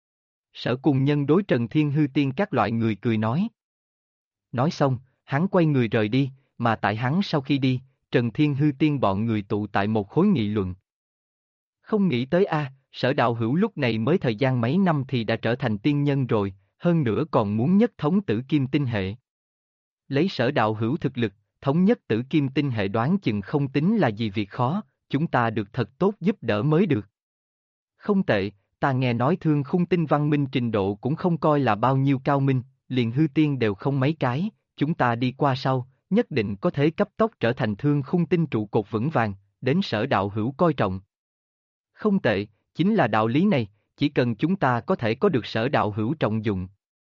Sở Cùng Nhân đối Trần Thiên Hư Tiên các loại người cười nói. Nói xong, hắn quay người rời đi, mà tại hắn sau khi đi, Trần Thiên Hư Tiên bọn người tụ tại một khối nghị luận. Không nghĩ tới Sở đạo hữu lúc này mới thời gian mấy năm thì đã trở thành tiên nhân rồi, hơn nữa còn muốn nhất thống Tử Kim Tinh hệ. Lấy Sở đạo hữu thực lực, thống nhất Tử Kim Tinh hệ đoán chừng không tính là gì việc khó, chúng ta được thật tốt giúp đỡ mới được. Không tệ, ta nghe nói Thương Khung Tinh văn minh trình độ cũng không coi là bao nhiêu cao minh, liền hư tiên đều không mấy cái, chúng ta đi qua sau, nhất định có thể cấp tốc trở thành Thương Khung Tinh trụ cột vững vàng, đến Sở đạo hữu coi trọng. Không tệ, chính là đạo lý này, chỉ cần chúng ta có thể có được Sở đạo hữu trọng dụng.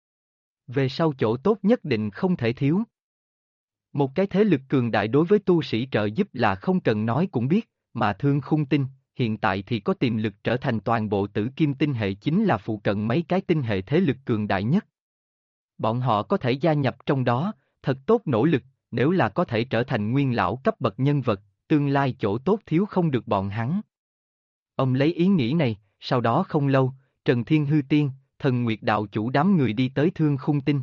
Về sau chỗ tốt nhất định không thể thiếu. Một cái thế lực cường đại đối với tu sĩ trợ giúp là không cần nói cũng biết, mà Thương Khung Tinh, hiện tại thì có tiềm lực trở thành toàn bộ Tử Kim Tinh hệ chính là phụ cận mấy cái tinh hệ thế lực cường đại nhất. Bọn họ có thể gia nhập trong đó, thật tốt nỗ lực, nếu là có thể trở thành nguyên lão cấp bậc nhân vật, tương lai chỗ tốt thiếu không được bọn hắn. Ông lấy ý nghĩ này, sau đó không lâu, Trần Thiên Hư Tiên, Thần Nguyệt đạo chủ đám người đi tới Thương Khung Tinh.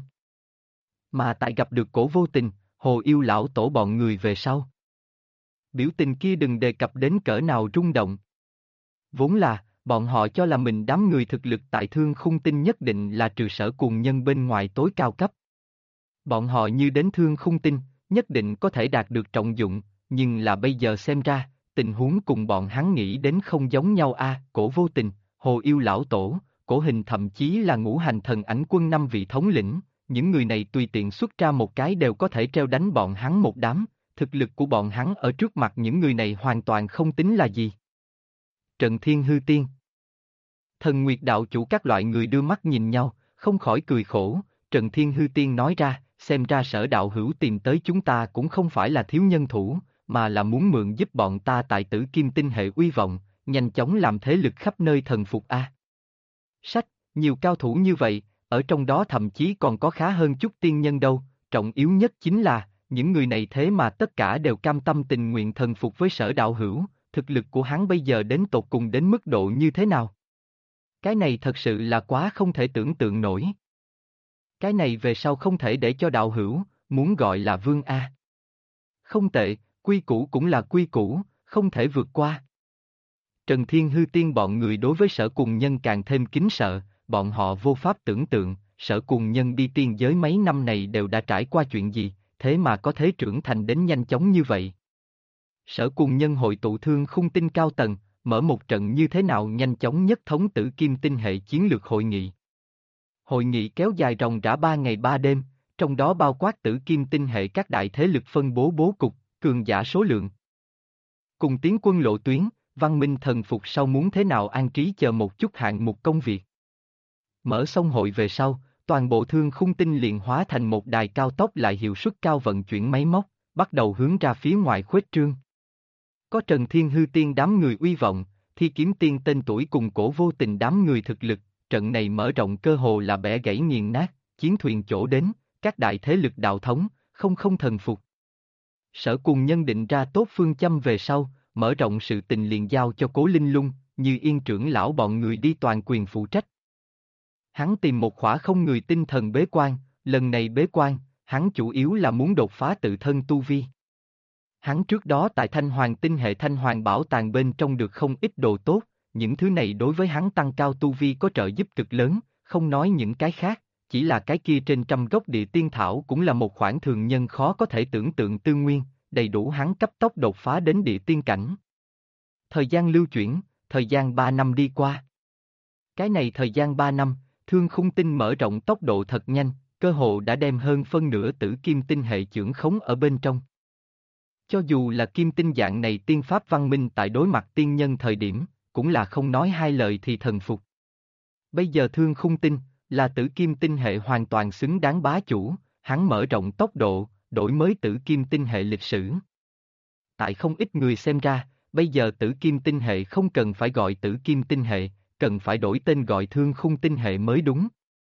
Mà tại gặp được Cổ Vô Tình, Hồ Yêu lão tổ bọn người về sau. Biểu tình kia đừng đề cập đến cỡ nào rung động. Vốn là, Bọn họ cho là mình đám người thực lực tại Thương Khung Tinh nhất định là trừ Sở Cùng Nhân bên ngoài tối cao cấp. Bọn họ như đến Thương Khung Tinh, nhất định có thể đạt được trọng dụng, nhưng là bây giờ xem ra, tình huống cùng bọn hắn nghĩ đến không giống nhau Cổ Vô Tình, Hồ Yêu Lão Tổ, Cổ Hình thậm chí là Ngũ Hành Thần Ảnh Quân 5 vị thống lĩnh, những người này tùy tiện xuất ra một cái đều có thể treo đánh bọn hắn một đám, thực lực của bọn hắn ở trước mặt những người này hoàn toàn không tính là gì. Trần Thiên Hư Tiên, Thần Nguyệt Đạo Chủ các loại người đưa mắt nhìn nhau, không khỏi cười khổ, Trần Thiên Hư Tiên nói ra, xem ra Sở đạo hữu tìm tới chúng ta cũng không phải là thiếu nhân thủ, mà là muốn mượn giúp bọn ta tại Tử Kim Tinh hệ uy vọng, nhanh chóng làm thế lực khắp nơi thần phục Sách, nhiều cao thủ như vậy, ở trong đó thậm chí còn có khá hơn chút tiên nhân đâu, trọng yếu nhất chính là, những người này thế mà tất cả đều cam tâm tình nguyện thần phục với Sở đạo hữu, thực lực của hắn bây giờ đến tột cùng đến mức độ như thế nào? Cái này thật sự là quá không thể tưởng tượng nổi. Cái này về sau không thể để cho đạo hữu, muốn gọi là vương Không tệ, quy củ cũng là quy củ, không thể vượt qua. Trần Thiên Hư Tiên bọn người đối với Sở Cùng Nhân càng thêm kính sợ, bọn họ vô pháp tưởng tượng, Sở Cùng Nhân đi tiên giới mấy năm này đều đã trải qua chuyện gì, thế mà có thể trưởng thành đến nhanh chóng như vậy. Sở Cùng Nhân hội tụ Thương Khung Tinh cao tầng, mở một trận như thế nào nhanh chóng nhất thống Tử Kim Tinh hệ chiến lược hội nghị. Hội nghị kéo dài ròng rã 3 ngày 3 đêm, trong đó bao quát Tử Kim Tinh hệ các đại thế lực phân bố bố cục, cường giả số lượng. Cùng tiến quân lộ tuyến, văn minh thần phục sau muốn thế nào an trí chờ một chút hạng mục công việc. Mở xong hội về sau, toàn bộ Thương Khung Tinh liền hóa thành một đài cao tốc lại hiệu suất cao vận chuyển máy móc, bắt đầu hướng ra phía ngoài khuếch trương. Có Trần Thiên Hư Tiên đám người uy vọng, Thi Kiếm Tiên tên tuổi cùng Cổ Vô Tình đám người thực lực, trận này mở rộng cơ hồ là bẻ gãy nghiền nát, chiến thuyền chỗ đến, các đại thế lực đạo thống, không thần phục. Sở Cùng Nhân định ra tốt phương châm về sau, mở rộng sự tình liền giao cho Cố Linh Lung, Như Yên trưởng lão bọn người đi toàn quyền phụ trách. Hắn tìm một khỏa không người tinh thần bế quan, lần này bế quan, hắn chủ yếu là muốn đột phá tự thân tu vi. Hắn trước đó tại Thanh Hoàng Tinh hệ Thanh Hoàng Bảo Tàng bên trong được không ít đồ tốt, những thứ này đối với hắn tăng cao tu vi có trợ giúp cực lớn, không nói những cái khác, chỉ là cái kia trên trăm gốc địa tiên thảo cũng là một khoản thường nhân khó có thể tưởng tượng tư nguyên, đầy đủ hắn cấp tốc đột phá đến địa tiên cảnh. Thời gian lưu chuyển, thời gian 3 năm đi qua. Cái này thời gian 3 năm, Thương Khung Tinh mở rộng tốc độ thật nhanh, cơ hồ đã đem hơn phân nửa Tử Kim Tinh hệ chưởng khống ở bên trong. Cho dù là kim tinh dạng này tiên pháp văn minh tại đối mặt tiên nhân thời điểm, cũng là không nói hai lời thì thần phục. Bây giờ Thương Khung Tinh, là Tử Kim Tinh hệ hoàn toàn xứng đáng bá chủ, hắn mở rộng tốc độ, đổi mới Tử Kim Tinh hệ lịch sử. Tại không ít người xem ra, bây giờ Tử Kim Tinh hệ không cần phải gọi Tử Kim Tinh hệ, cần phải đổi tên gọi Thương Khung Tinh hệ mới đúng.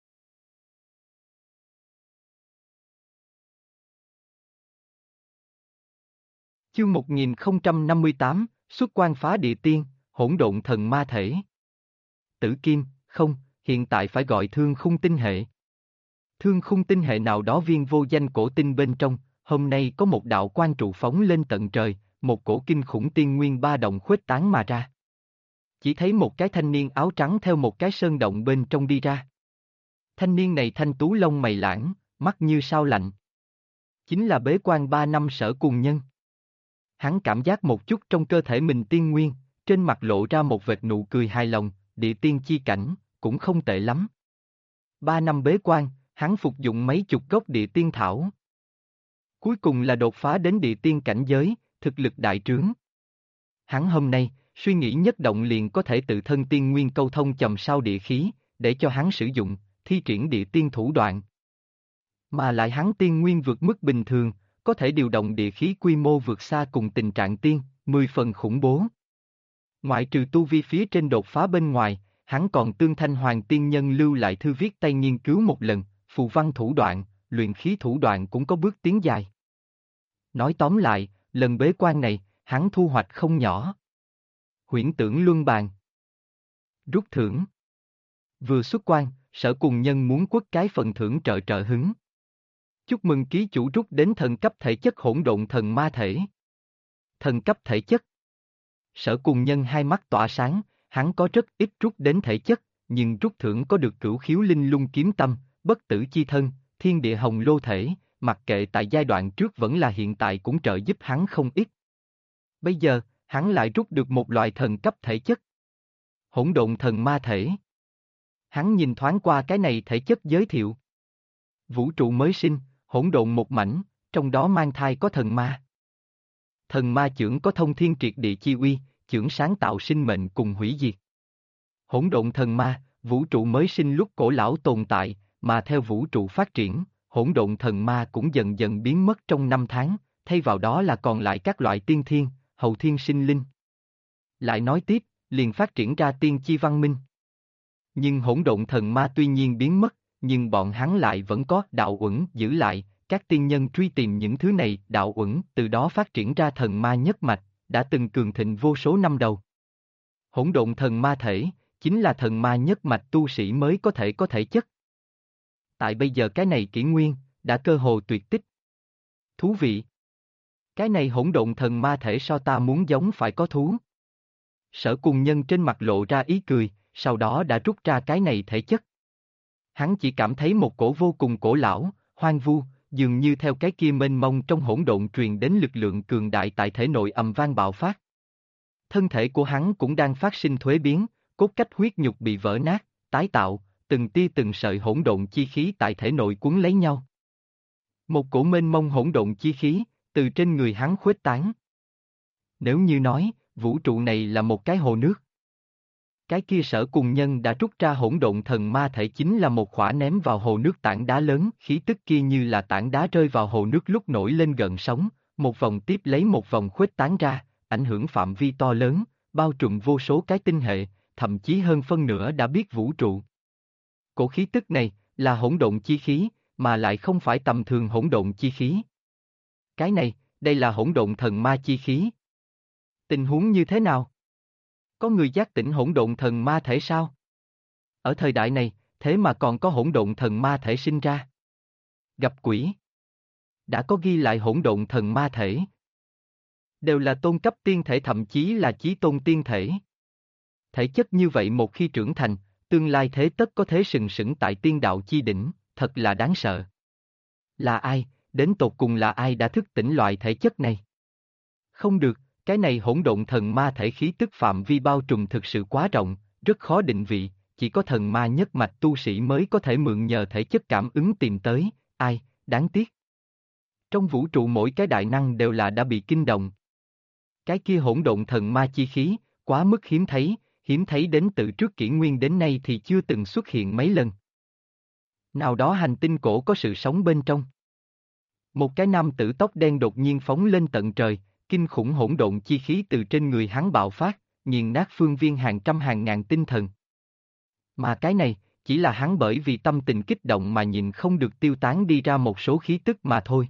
Chương 1058, xuất quan phá địa tiên, hỗn độn thần ma thể. Tử Kim, không, hiện tại phải gọi Thương Khung Tinh hệ. Thương Khung Tinh hệ nào đó viên vô danh cổ tinh bên trong, hôm nay có một đạo quang trụ phóng lên tận trời, một cổ kinh khủng tiên nguyên ba động khuếch tán mà ra. Chỉ thấy một cái thanh niên áo trắng theo một cái sơn động bên trong đi ra. Thanh niên này thanh tú lông mày lãng, mắt như sao lạnh. Chính là bế quan 3 năm Sở Cùng Nhân. Hắn cảm giác một chút trong cơ thể mình tiên nguyên, trên mặt lộ ra một vệt nụ cười hài lòng, địa tiên chi cảnh, cũng không tệ lắm. 3 năm bế quan, hắn phục dụng mấy chục gốc địa tiên thảo. Cuối cùng là đột phá đến địa tiên cảnh giới, thực lực đại trướng. Hắn hôm nay, suy nghĩ nhất động liền có thể tự thân tiên nguyên câu thông chòm sao địa khí, để cho hắn sử dụng, thi triển địa tiên thủ đoạn. Mà lại hắn tiên nguyên vượt mức bình thường, có thể điều động địa khí quy mô vượt xa cùng tình trạng tiên, 10 phần khủng bố. Ngoại trừ tu vi phía trên đột phá bên ngoài, hắn còn tương Thanh Hoàng tiên nhân lưu lại thư viết tay nghiên cứu một lần, phù văn thủ đoạn, luyện khí thủ đoạn cũng có bước tiến dài. Nói tóm lại, lần bế quan này, hắn thu hoạch không nhỏ. Huyễn tưởng luân bàn. Rút thưởng. Vừa xuất quan, Sở Cùng Nhân muốn quất cái phần thưởng trợ hứng. Chúc mừng ký chủ rút đến thần cấp thể chất hỗn độn thần ma thể. Thần cấp thể chất. Sở Cùng Nhân hai mắt tỏa sáng, hắn có rất ít rút đến thể chất, nhưng rút thưởng có được cửu khiếu linh lung kiếm tâm, bất tử chi thân, thiên địa hồng lô thể, mặc kệ tại giai đoạn trước vẫn là hiện tại cũng trợ giúp hắn không ít. Bây giờ, hắn lại rút được một loại thần cấp thể chất. Hỗn độn thần ma thể. Hắn nhìn thoáng qua cái này thể chất giới thiệu. Vũ trụ mới sinh, hỗn độn một mảnh, trong đó mang thai có thần ma. Thần ma chưởng có thông thiên triệt địa chi uy, chưởng sáng tạo sinh mệnh cùng hủy diệt. Hỗn độn thần ma, vũ trụ mới sinh lúc cổ lão tồn tại, mà theo vũ trụ phát triển, hỗn độn thần ma cũng dần dần biến mất trong năm tháng, thay vào đó là còn lại các loại tiên thiên, hậu thiên sinh linh. Lại nói tiếp, liền phát triển ra tiên chi văn minh. Nhưng hỗn độn thần ma tuy nhiên biến mất, nhưng bọn hắn lại vẫn có đạo uẩn giữ lại, các tiên nhân truy tìm những thứ này đạo uẩn, từ đó phát triển ra thần ma nhất mạch, đã từng cường thịnh vô số năm đầu. Hỗn độn thần ma thể, chính là thần ma nhất mạch tu sĩ mới có thể có thể chất. Tại bây giờ cái này kỷ nguyên, đã cơ hồ tuyệt tích. Thú vị. Cái này hỗn độn thần ma thể so ta muốn giống phải có thú. Sở Cùng Nhân trên mặt lộ ra ý cười, sau đó đã rút ra cái này thể chất. Hắn chỉ cảm thấy một cổ vô cùng cổ lão, hoang vu, dường như theo cái kia mênh mông trong hỗn độn truyền đến lực lượng cường đại tại thể nội ầm vang bạo phát. Thân thể của hắn cũng đang phát sinh thuế biến, cốt cách huyết nhục bị vỡ nát, tái tạo, từng tia từng sợi hỗn độn chi khí tại thể nội cuốn lấy nhau. Một cổ mênh mông hỗn độn chi khí, từ trên người hắn khuếch tán. Nếu như nói, vũ trụ này là một cái hồ nước. Cái kia Sở Cùng Nhân đã rút ra hỗn độn thần ma thể chính là một khỏa ném vào hồ nước tảng đá lớn, khí tức kia như là tảng đá rơi vào hồ nước lúc nổi lên gợn sóng, một vòng tiếp lấy một vòng khuếch tán ra, ảnh hưởng phạm vi to lớn, bao trùm vô số cái tinh hệ, thậm chí hơn phân nửa đã biết vũ trụ. Cổ khí tức này, là hỗn độn chi khí, mà lại không phải tầm thường hỗn độn chi khí. Cái này, đây là hỗn độn thần ma chi khí. Tình huống như thế nào? Có người giác tỉnh hỗn độn thần ma thể sao? Ở thời đại này, thế mà còn có hỗn độn thần ma thể sinh ra. Gặp quỷ. Đã có ghi lại hỗn độn thần ma thể. Đều là tôn cấp tiên thể thậm chí là chí tôn tiên thể. Thể chất như vậy một khi trưởng thành, tương lai thế tất có thế sừng sững tại tiên đạo chi đỉnh, thật là đáng sợ. Là ai, đến tột cùng là ai đã thức tỉnh loại thể chất này? Không được, cái này hỗn độn thần ma thể khí tức phạm vi bao trùm thực sự quá rộng, rất khó định vị, chỉ có thần ma nhất mạch tu sĩ mới có thể mượn nhờ thể chất cảm ứng tìm tới, ai, đáng tiếc. Trong vũ trụ mỗi cái đại năng đều là đã bị kinh động. Cái kia hỗn độn thần ma chi khí, quá mức hiếm thấy đến từ trước kỷ nguyên đến nay thì chưa từng xuất hiện mấy lần. Nào đó hành tinh cổ có sự sống bên trong. Một cái nam tử tóc đen đột nhiên phóng lên tận trời, kinh khủng hỗn độn chi khí từ trên người hắn bạo phát, nghiền nát phương viên hàng trăm hàng ngàn tinh thần. Mà cái này, chỉ là hắn bởi vì tâm tình kích động mà nhìn không được tiêu tán đi ra một số khí tức mà thôi.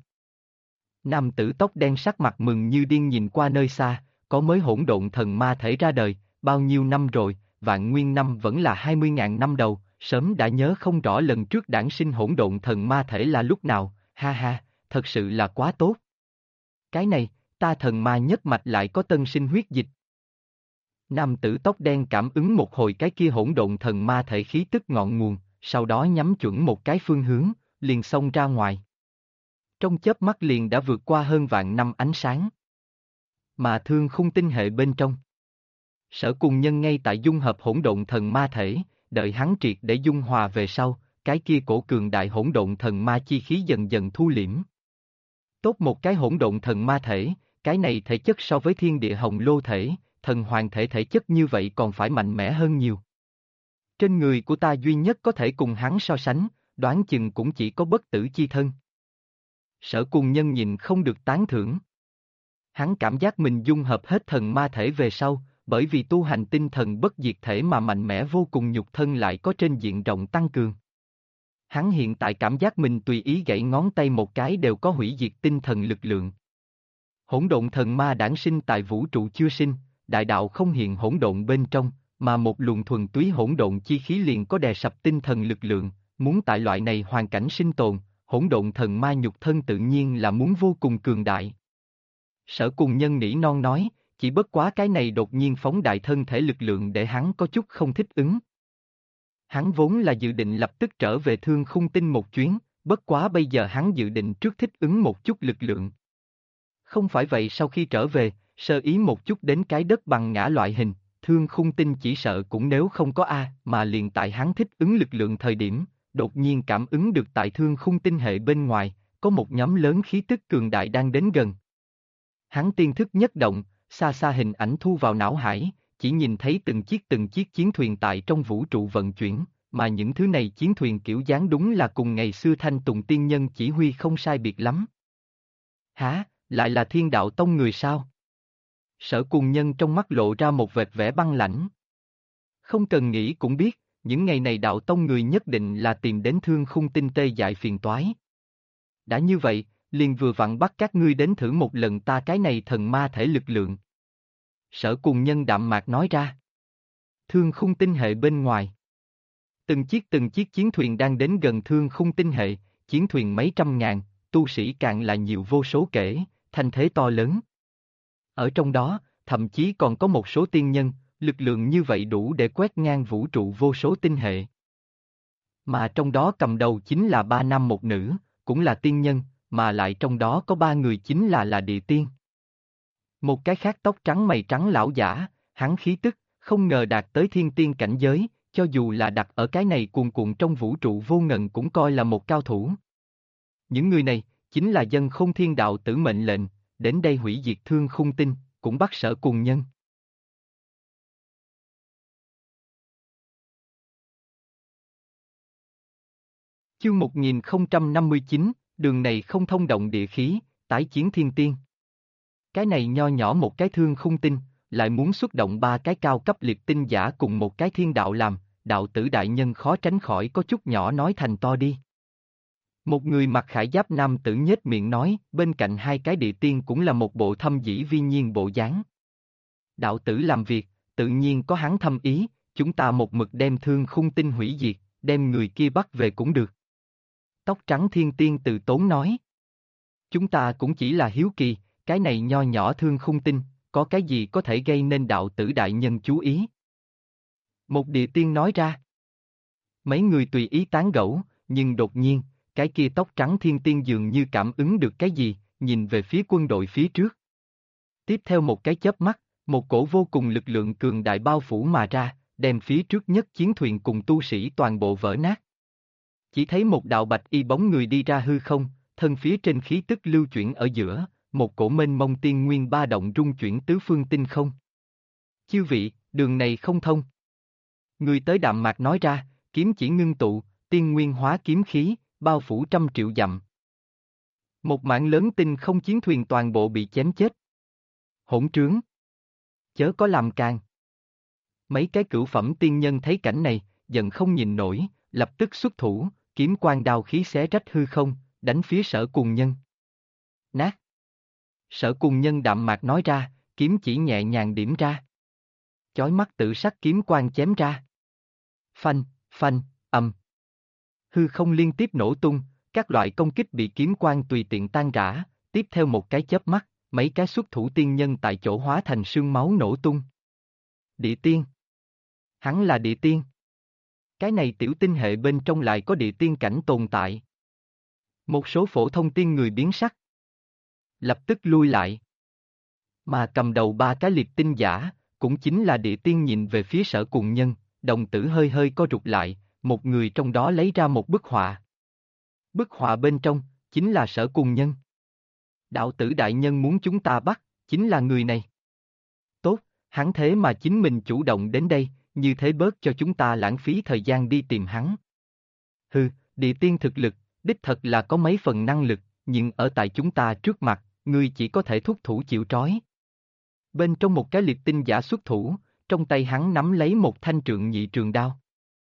Nam tử tóc đen sắc mặt mừng như điên nhìn qua nơi xa, có mới hỗn độn thần ma thể ra đời, bao nhiêu năm rồi, vạn nguyên năm vẫn là 20.000 năm đầu, sớm đã nhớ không rõ lần trước đản sinh hỗn độn thần ma thể là lúc nào, ha ha, thật sự là quá tốt. Cái này, ta thần ma nhất mạch lại có tân sinh huyết dịch. Nam tử tóc đen cảm ứng một hồi cái kia hỗn độn thần ma thể khí tức ngọn nguồn, sau đó nhắm chuẩn một cái phương hướng, liền xông ra ngoài. Trong chớp mắt liền đã vượt qua hơn vạn năm ánh sáng. Mà thương khung tinh hệ bên trong. Sở Cùng Nhân ngay tại dung hợp hỗn độn thần ma thể, đợi hắn triệt để dung hòa về sau, cái kia cổ cường đại hỗn độn thần ma chi khí dần dần thu liễm. Tốt một cái hỗn độn thần ma thể, cái này thể chất so với thiên địa hồng lô thể, thần hoàng thể thể chất như vậy còn phải mạnh mẽ hơn nhiều. Trên người của ta duy nhất có thể cùng hắn so sánh, đoán chừng cũng chỉ có bất tử chi thân. Sở Cùng Nhân nhìn không được tán thưởng. Hắn cảm giác mình dung hợp hết thần ma thể về sau, bởi vì tu hành tinh thần bất diệt thể mà mạnh mẽ vô cùng nhục thân lại có trên diện rộng tăng cường. Hắn hiện tại cảm giác mình tùy ý gãy ngón tay một cái đều có hủy diệt tinh thần lực lượng. Hỗn độn thần ma đản sinh tại vũ trụ chưa sinh, đại đạo không hiện hỗn độn bên trong, mà một luồng thuần túy hỗn độn chi khí liền có đè sập tinh thần lực lượng, muốn tại loại này hoàn cảnh sinh tồn, hỗn độn thần ma nhục thân tự nhiên là muốn vô cùng cường đại. Sở Cùng Nhân nỉ non nói, chỉ bất quá cái này đột nhiên phóng đại thân thể lực lượng để hắn có chút không thích ứng. Hắn vốn là dự định lập tức trở về Thương Khung Tinh một chuyến, bất quá bây giờ hắn dự định trước thích ứng một chút lực lượng. Không phải vậy sau khi trở về, sơ ý một chút đến cái đất bằng ngã loại hình, Thương Khung Tinh chỉ sợ cũng nếu không có A, mà liền tại hắn thích ứng lực lượng thời điểm, đột nhiên cảm ứng được tại Thương Khung Tinh hệ bên ngoài, có một nhóm lớn khí tức cường đại đang đến gần. Hắn tiên thức nhất động, xa xa hình ảnh thu vào não hải, chỉ nhìn thấy từng chiếc chiến thuyền tại trong vũ trụ vận chuyển, mà những thứ này chiến thuyền kiểu dáng đúng là cùng ngày xưa Thanh Tùng Tiên Nhân chỉ huy không sai biệt lắm. Hả, lại là Thiên Đạo Tông người sao? Sở Cùng Nhân trong mắt lộ ra một vệt vẻ băng lãnh. Không cần nghĩ cũng biết, những ngày này Đạo Tông người nhất định là tìm đến Thương Khung Tinh tê dại phiền toái. Đã như vậy, liền vừa vặn bắt các ngươi đến thử một lần ta cái này thần ma thể lực lượng. Sở Cùng Nhân đạm mạc nói ra. Thương Khung Tinh hệ bên ngoài. Từng chiếc chiến thuyền đang đến gần Thương Khung Tinh hệ, chiến thuyền mấy trăm ngàn, tu sĩ càng là nhiều vô số kể, thanh thế to lớn. Ở trong đó, thậm chí còn có một số tiên nhân, lực lượng như vậy đủ để quét ngang vũ trụ vô số tinh hệ. Mà trong đó cầm đầu chính là 3 nam một nữ, cũng là tiên nhân, mà lại trong đó có 3 người chính là địa tiên. Một cái khác tóc trắng mày trắng lão giả, hắn khí tức, không ngờ đạt tới thiên tiên cảnh giới, cho dù là đặt ở cái này cuồn cuộn trong vũ trụ vô ngần cũng coi là một cao thủ. Những người này, chính là Dân Khôn Thiên Đạo tử mệnh lệnh, đến đây hủy diệt Thương Khung Tinh, cũng bắt Sở Cùng Nhân. Chương 1059, đường này không thông động địa khí, tái chiến thiên tiên. Cái này nho nhỏ một cái Thương Khung Tinh, lại muốn xuất động 3 cái cao cấp liệt tinh giả cùng một cái thiên đạo làm, đạo tử đại nhân khó tránh khỏi có chút nhỏ nói thành to đi. Một người mặc khải giáp nam tử nhếch miệng nói, bên cạnh 2 cái địa tiên cũng là một bộ thâm dĩ vi nhiên bộ dáng. Đạo tử làm việc, tự nhiên có hắn thâm ý, chúng ta một mực đem Thương Khung Tinh hủy diệt, đem người kia bắt về cũng được. Tóc trắng thiên tiên từ tốn nói. Chúng ta cũng chỉ là hiếu kỳ, cái này nho nhỏ Thương Khung Tinh, có cái gì có thể gây nên đạo tử đại nhân chú ý? Một địa tiên nói ra. Mấy người tùy ý tán gẫu, nhưng đột nhiên, cái kia tóc trắng thiên tiên dường như cảm ứng được cái gì, nhìn về phía quân đội phía trước. Tiếp theo một cái chớp mắt, một cổ vô cùng lực lượng cường đại bao phủ mà ra, đem phía trước nhất chiến thuyền cùng tu sĩ toàn bộ vỡ nát. Chỉ thấy một đạo bạch y bóng người đi ra hư không, thân phía trên khí tức lưu chuyển ở giữa, một cổ mênh mông tiên nguyên ba động rung chuyển tứ phương tinh không. Chư vị, đường này không thông. Người tới đạm mạc nói ra, kiếm chỉ ngưng tụ, tiên nguyên hóa kiếm khí, bao phủ 100 triệu dặm. Một mảng lớn tinh không chiến thuyền toàn bộ bị chém chết. Hỗn trướng. Chớ có làm càng. Mấy cái cửu phẩm tiên nhân thấy cảnh này, giận không nhìn nổi, lập tức xuất thủ, kiếm quang đao khí xé rách hư không, đánh phía Sở Cùng Nhân. Nát. Sở Cùng Nhân đạm mạc nói ra, kiếm chỉ nhẹ nhàng điểm ra. Chói mắt tự sắc kiếm quang chém ra. Phanh, phanh, ầm. Hư không liên tiếp nổ tung, các loại công kích bị kiếm quang tùy tiện tan rã, tiếp theo một cái chớp mắt, mấy cái xuất thủ tiên nhân tại chỗ hóa thành sương máu nổ tung. Địa tiên. Hắn là địa tiên. Cái này tiểu tinh hệ bên trong lại có địa tiên cảnh tồn tại. Một số phổ thông tiên người biến sắc. Lập tức lui lại. Mà cầm đầu 3 cái liệt tinh giả, cũng chính là địa tiên nhìn về phía Sở Cùng Nhân, đồng tử hơi hơi co rụt lại, một người trong đó lấy ra một bức họa. Bức họa bên trong, chính là Sở Cùng Nhân. Đạo tử đại nhân muốn chúng ta bắt, chính là người này. Tốt, hắn thế mà chính mình chủ động đến đây, như thế bớt cho chúng ta lãng phí thời gian đi tìm hắn. Hừ, địa tiên thực lực, đích thật là có mấy phần năng lực, nhưng ở tại chúng ta trước mặt, ngươi chỉ có thể thúc thủ chịu trói. Bên trong một cái liệt tinh giả xuất thủ, trong tay hắn nắm lấy một thanh trượng nhị trường đao.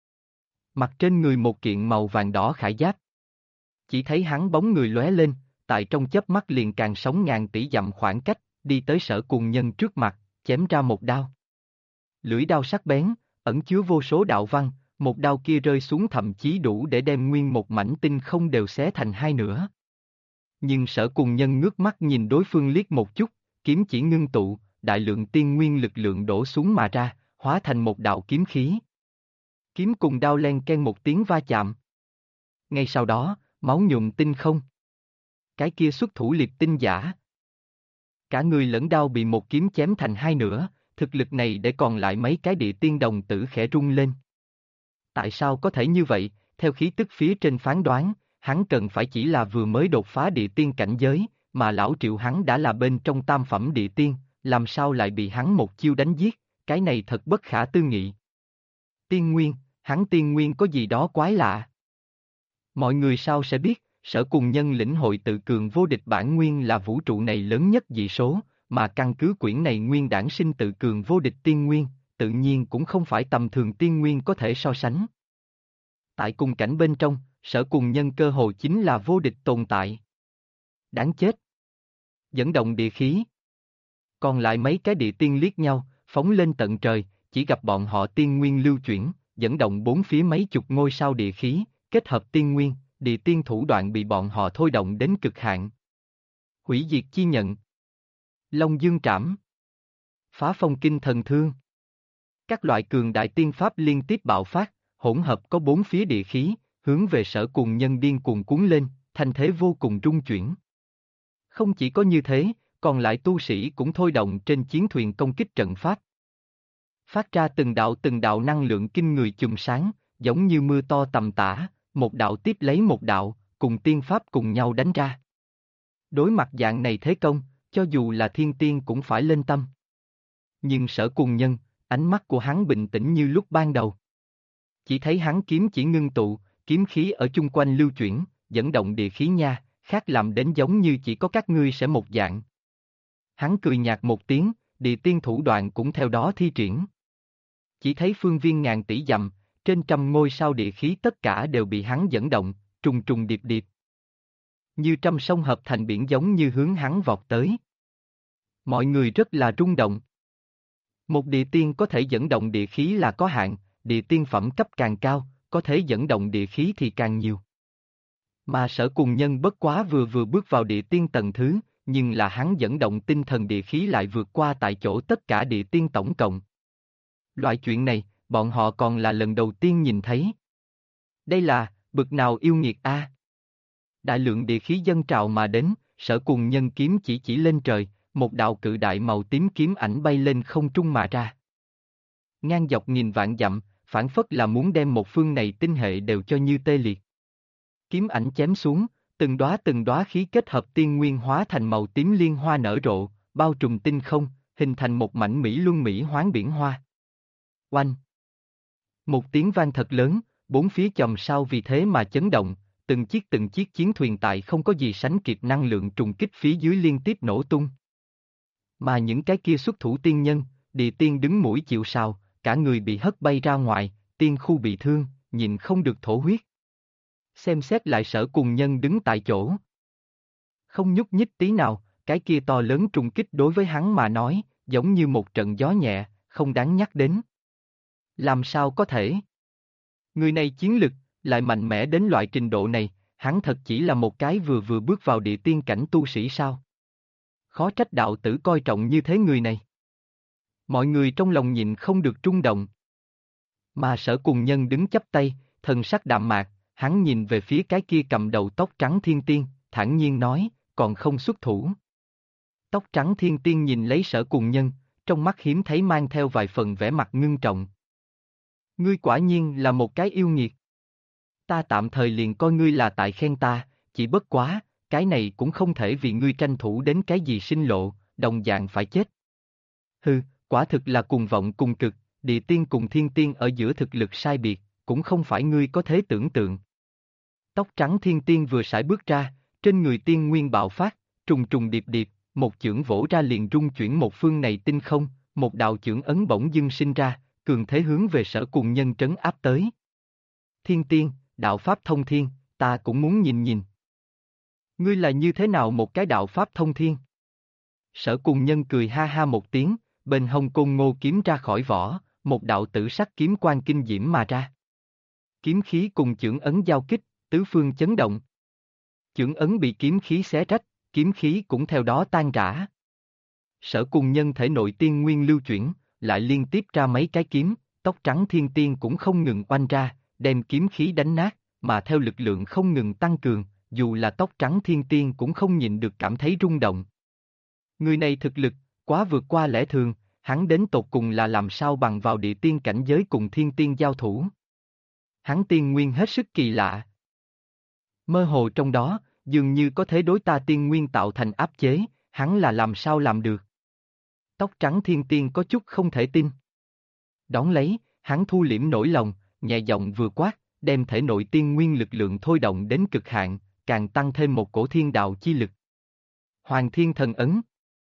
Mặt trên người một kiện màu vàng đỏ khải giáp. Chỉ thấy hắn bóng người lóe lên, tại trong chớp mắt liền càng sống ngàn tỷ dặm khoảng cách, đi tới Sở Cùng Nhân trước mặt, chém ra một đao. Lưỡi đao sắc bén, ẩn chứa vô số đạo văn, một đao kia rơi xuống thậm chí đủ để đem nguyên một mảnh tinh không đều xé thành 2 nửa. Nhưng Sở Cùng Nhân ngước mắt nhìn đối phương liếc một chút, kiếm chỉ ngưng tụ, đại lượng tiên nguyên lực lượng đổ xuống mà ra, hóa thành một đạo kiếm khí. Kiếm cùng đao len ken một tiếng va chạm. Ngay sau đó, máu nhuộm tinh không. Cái kia xuất thủ liệt tinh giả. Cả người lẫn đao bị một kiếm chém thành hai nửa, thực lực này để còn lại mấy cái địa tiên đồng tử khẽ rung lên. Tại sao có thể như vậy? Theo khí tức phía trên phán đoán, hắn cần phải chỉ là vừa mới đột phá địa tiên cảnh giới, mà lão Triệu hắn đã là bên trong tam phẩm địa tiên, làm sao lại bị hắn một chiêu đánh giết, cái này thật bất khả tư nghị. Tiên nguyên, hắn tiên nguyên có gì đó quái lạ. Mọi người sao sẽ biết, Sở Cùng Nhân lĩnh hội tự cường vô địch bản nguyên là vũ trụ này lớn nhất dị số, mà căn cứ quyển này nguyên đản sinh tự cường vô địch tiên nguyên, tự nhiên cũng không phải tầm thường tiên nguyên có thể so sánh. Tại cùng cảnh bên trong, Sở Cùng Nhân cơ hồ chính là vô địch tồn tại. Đáng chết. Dẫn động địa khí. Còn lại mấy cái địa tiên liếc nhau, phóng lên tận trời, chỉ gặp bọn họ tiên nguyên lưu chuyển, dẫn động bốn phía mấy chục ngôi sao địa khí, kết hợp tiên nguyên, địa tiên thủ đoạn bị bọn họ thôi động đến cực hạn. Hủy diệt chi nhận. Long dương trảm. Phá phong kinh thần thương. Các loại cường đại tiên pháp liên tiếp bạo phát, hỗn hợp có bốn phía địa khí, hướng về Sở Cùng Nhân điên cuồng cuốn lên, thành thế vô cùng rung chuyển. Không chỉ có như thế, còn lại tu sĩ cũng thôi động trên chiến thuyền công kích trận pháp. Phát ra từng đạo năng lượng kinh người chùm sáng, giống như mưa to tầm tã, một đạo tiếp lấy một đạo, cùng tiên pháp cùng nhau đánh ra. Đối mặt dạng này thế công, cho dù là thiên tiên cũng phải lên tâm. Nhưng Sở Cùng Nhân, ánh mắt của hắn bình tĩnh như lúc ban đầu. Chỉ thấy hắn kiếm chỉ ngưng tụ, kiếm khí ở chung quanh lưu chuyển, dẫn động địa khí nha, khác làm đến giống như chỉ có các ngươi sẽ một dạng. Hắn cười nhạt một tiếng, địa tiên thủ đoạn cũng theo đó thi triển. Chỉ thấy phương viên ngàn tỷ dặm, trên trăm ngôi sao địa khí tất cả đều bị hắn dẫn động, trùng trùng điệp điệp. Như trăm sông hợp thành biển giống như hướng hắn vọt tới. Mọi người rất là rung động. Một địa tiên có thể dẫn động địa khí là có hạn, địa tiên phẩm cấp càng cao, có thể dẫn động địa khí thì càng nhiều. Mà Sở Cùng Nhân bất quá vừa bước vào địa tiên tầng thứ, nhưng là hắn dẫn động tinh thần địa khí lại vượt qua tại chỗ tất cả địa tiên tổng cộng. Loại chuyện này, bọn họ còn là lần đầu tiên nhìn thấy. Đây là, bực nào yêu nghiệt a! Đại lượng địa khí dâng trào mà đến, Sở Cùng Nhân kiếm chỉ lên trời, một đạo cự đại màu tím kiếm ảnh bay lên không trung mà ra. Ngang dọc nghìn vạn dặm, phảng phất là muốn đem một phương này tinh hệ đều cho như tê liệt. Kiếm ảnh chém xuống, từng đóa khí kết hợp tiên nguyên hóa thành màu tím liên hoa nở rộ, bao trùm tinh không, hình thành một mảnh mỹ luân mỹ hoán biển hoa. Oanh! Một tiếng vang thật lớn, bốn phía chòm sao vì thế mà chấn động, từng chiếc chiến thuyền tại không có gì sánh kịp năng lượng trùng kích phía dưới liên tiếp nổ tung. Mà những cái kia xuất thủ tiên nhân, địa tiên đứng mũi chịu sào, cả người bị hất bay ra ngoài, tiên khu bị thương, nhìn không được thổ huyết. Xem xét lại Sở Cùng Nhân đứng tại chỗ. Không nhúc nhích tí nào, cái kia to lớn trùng kích đối với hắn mà nói, giống như một trận gió nhẹ, không đáng nhắc đến. Làm sao có thể? Người này chiến lực, lại mạnh mẽ đến loại trình độ này, hắn thật chỉ là một cái vừa bước vào địa tiên cảnh tu sĩ sao? Khó trách đạo tử coi trọng như thế người này. Mọi người trong lòng nhịn không được rung động. Mà Sở Cùng Nhân đứng chắp tay, thần sắc đạm mạc, hắn nhìn về phía cái kia cầm đầu tóc trắng thiên tiên, thản nhiên nói, còn không xuất thủ. Tóc trắng thiên tiên nhìn lấy Sở Cùng Nhân, trong mắt hiếm thấy mang theo vài phần vẻ mặt ngưng trọng. Ngươi quả nhiên là một cái yêu nghiệt. Ta tạm thời liền coi ngươi là tại khen ta, chỉ bất quá, cái này cũng không thể vì ngươi tranh thủ đến cái gì sinh lộ, đồng dạng phải chết. Hừ, quả thực là cùng vọng cùng cực, địa tiên cùng thiên tiên ở giữa thực lực sai biệt, cũng không phải ngươi có thể tưởng tượng. Tóc trắng thiên tiên vừa sải bước ra, trên người tiên nguyên bạo phát, trùng trùng điệp điệp, một chưởng vỗ ra liền rung chuyển một phương này tinh không, một đạo chưởng ấn bỗng dưng sinh ra, cường thế hướng về Sở Cùng Nhân trấn áp tới. Thiên tiên, đạo pháp thông thiên, ta cũng muốn nhìn nhìn. Ngươi là như thế nào một cái đạo pháp thông thiên? Sở Cùng Nhân cười ha ha một tiếng, bên hông côn ngô kiếm ra khỏi vỏ, một đạo tử sắc kiếm quang kinh diễm mà ra. Kiếm khí cùng chưởng ấn giao kích, tứ phương chấn động. Chưởng ấn bị kiếm khí xé rách, kiếm khí cũng theo đó tan rã. Sở Cùng Nhân thể nội tiên nguyên lưu chuyển, lại liên tiếp ra mấy cái kiếm, tóc trắng thiên tiên cũng không ngừng oanh ra, đem kiếm khí đánh nát, mà theo lực lượng không ngừng tăng cường, dù là tóc trắng thiên tiên cũng không nhịn được cảm thấy rung động. Người này thực lực, quá vượt qua lẽ thường, hắn đến tột cùng là làm sao bằng vào địa tiên cảnh giới cùng thiên tiên giao thủ. Hắn tiên nguyên hết sức kỳ lạ. Mơ hồ trong đó, dường như có thể đối ta tiên nguyên tạo thành áp chế, hắn là làm sao làm được. Tóc trắng thiên tiên có chút không thể tin. Đón lấy, hắn thu liễm nỗi lòng, nhẹ giọng vừa quát, đem thể nội tiên nguyên lực lượng thôi động đến cực hạn, càng tăng thêm một cổ thiên đạo chi lực. Hoàng Thiên Thần Ấn.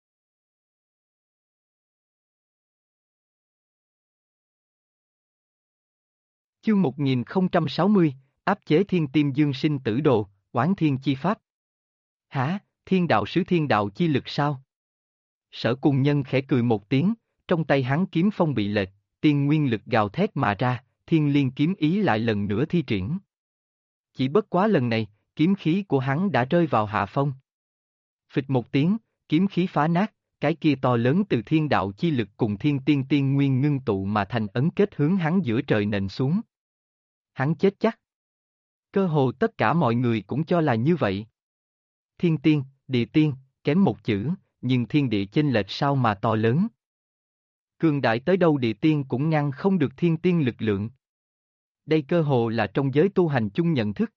Chương 1060, áp chế thiên tim dương sinh tử đồ, oán thiên chi pháp. Hả, thiên đạo sứ thiên đạo chi lực sao? Sở Cùng Nhân khẽ cười một tiếng, trong tay hắn kiếm phong bị lệch, tiên nguyên lực gào thét mà ra, thiên liên kiếm ý lại lần nữa thi triển. Chỉ bất quá lần này, kiếm khí của hắn đã rơi vào hạ phong. Phịch một tiếng, kiếm khí phá nát, cái kia to lớn từ thiên đạo chi lực cùng thiên tiên tiên nguyên ngưng tụ mà thành ấn kết hướng hắn giữa trời nện xuống. Hắn chết chắc. Cơ hồ tất cả mọi người cũng cho là như vậy. Thiên tiên, địa tiên, kém một chữ, nhưng thiên địa chênh lệch sao mà to lớn. Cường đại tới đâu địa tiên cũng ngăn không được thiên tiên lực lượng. Đây cơ hồ là trong giới tu hành chung nhận thức.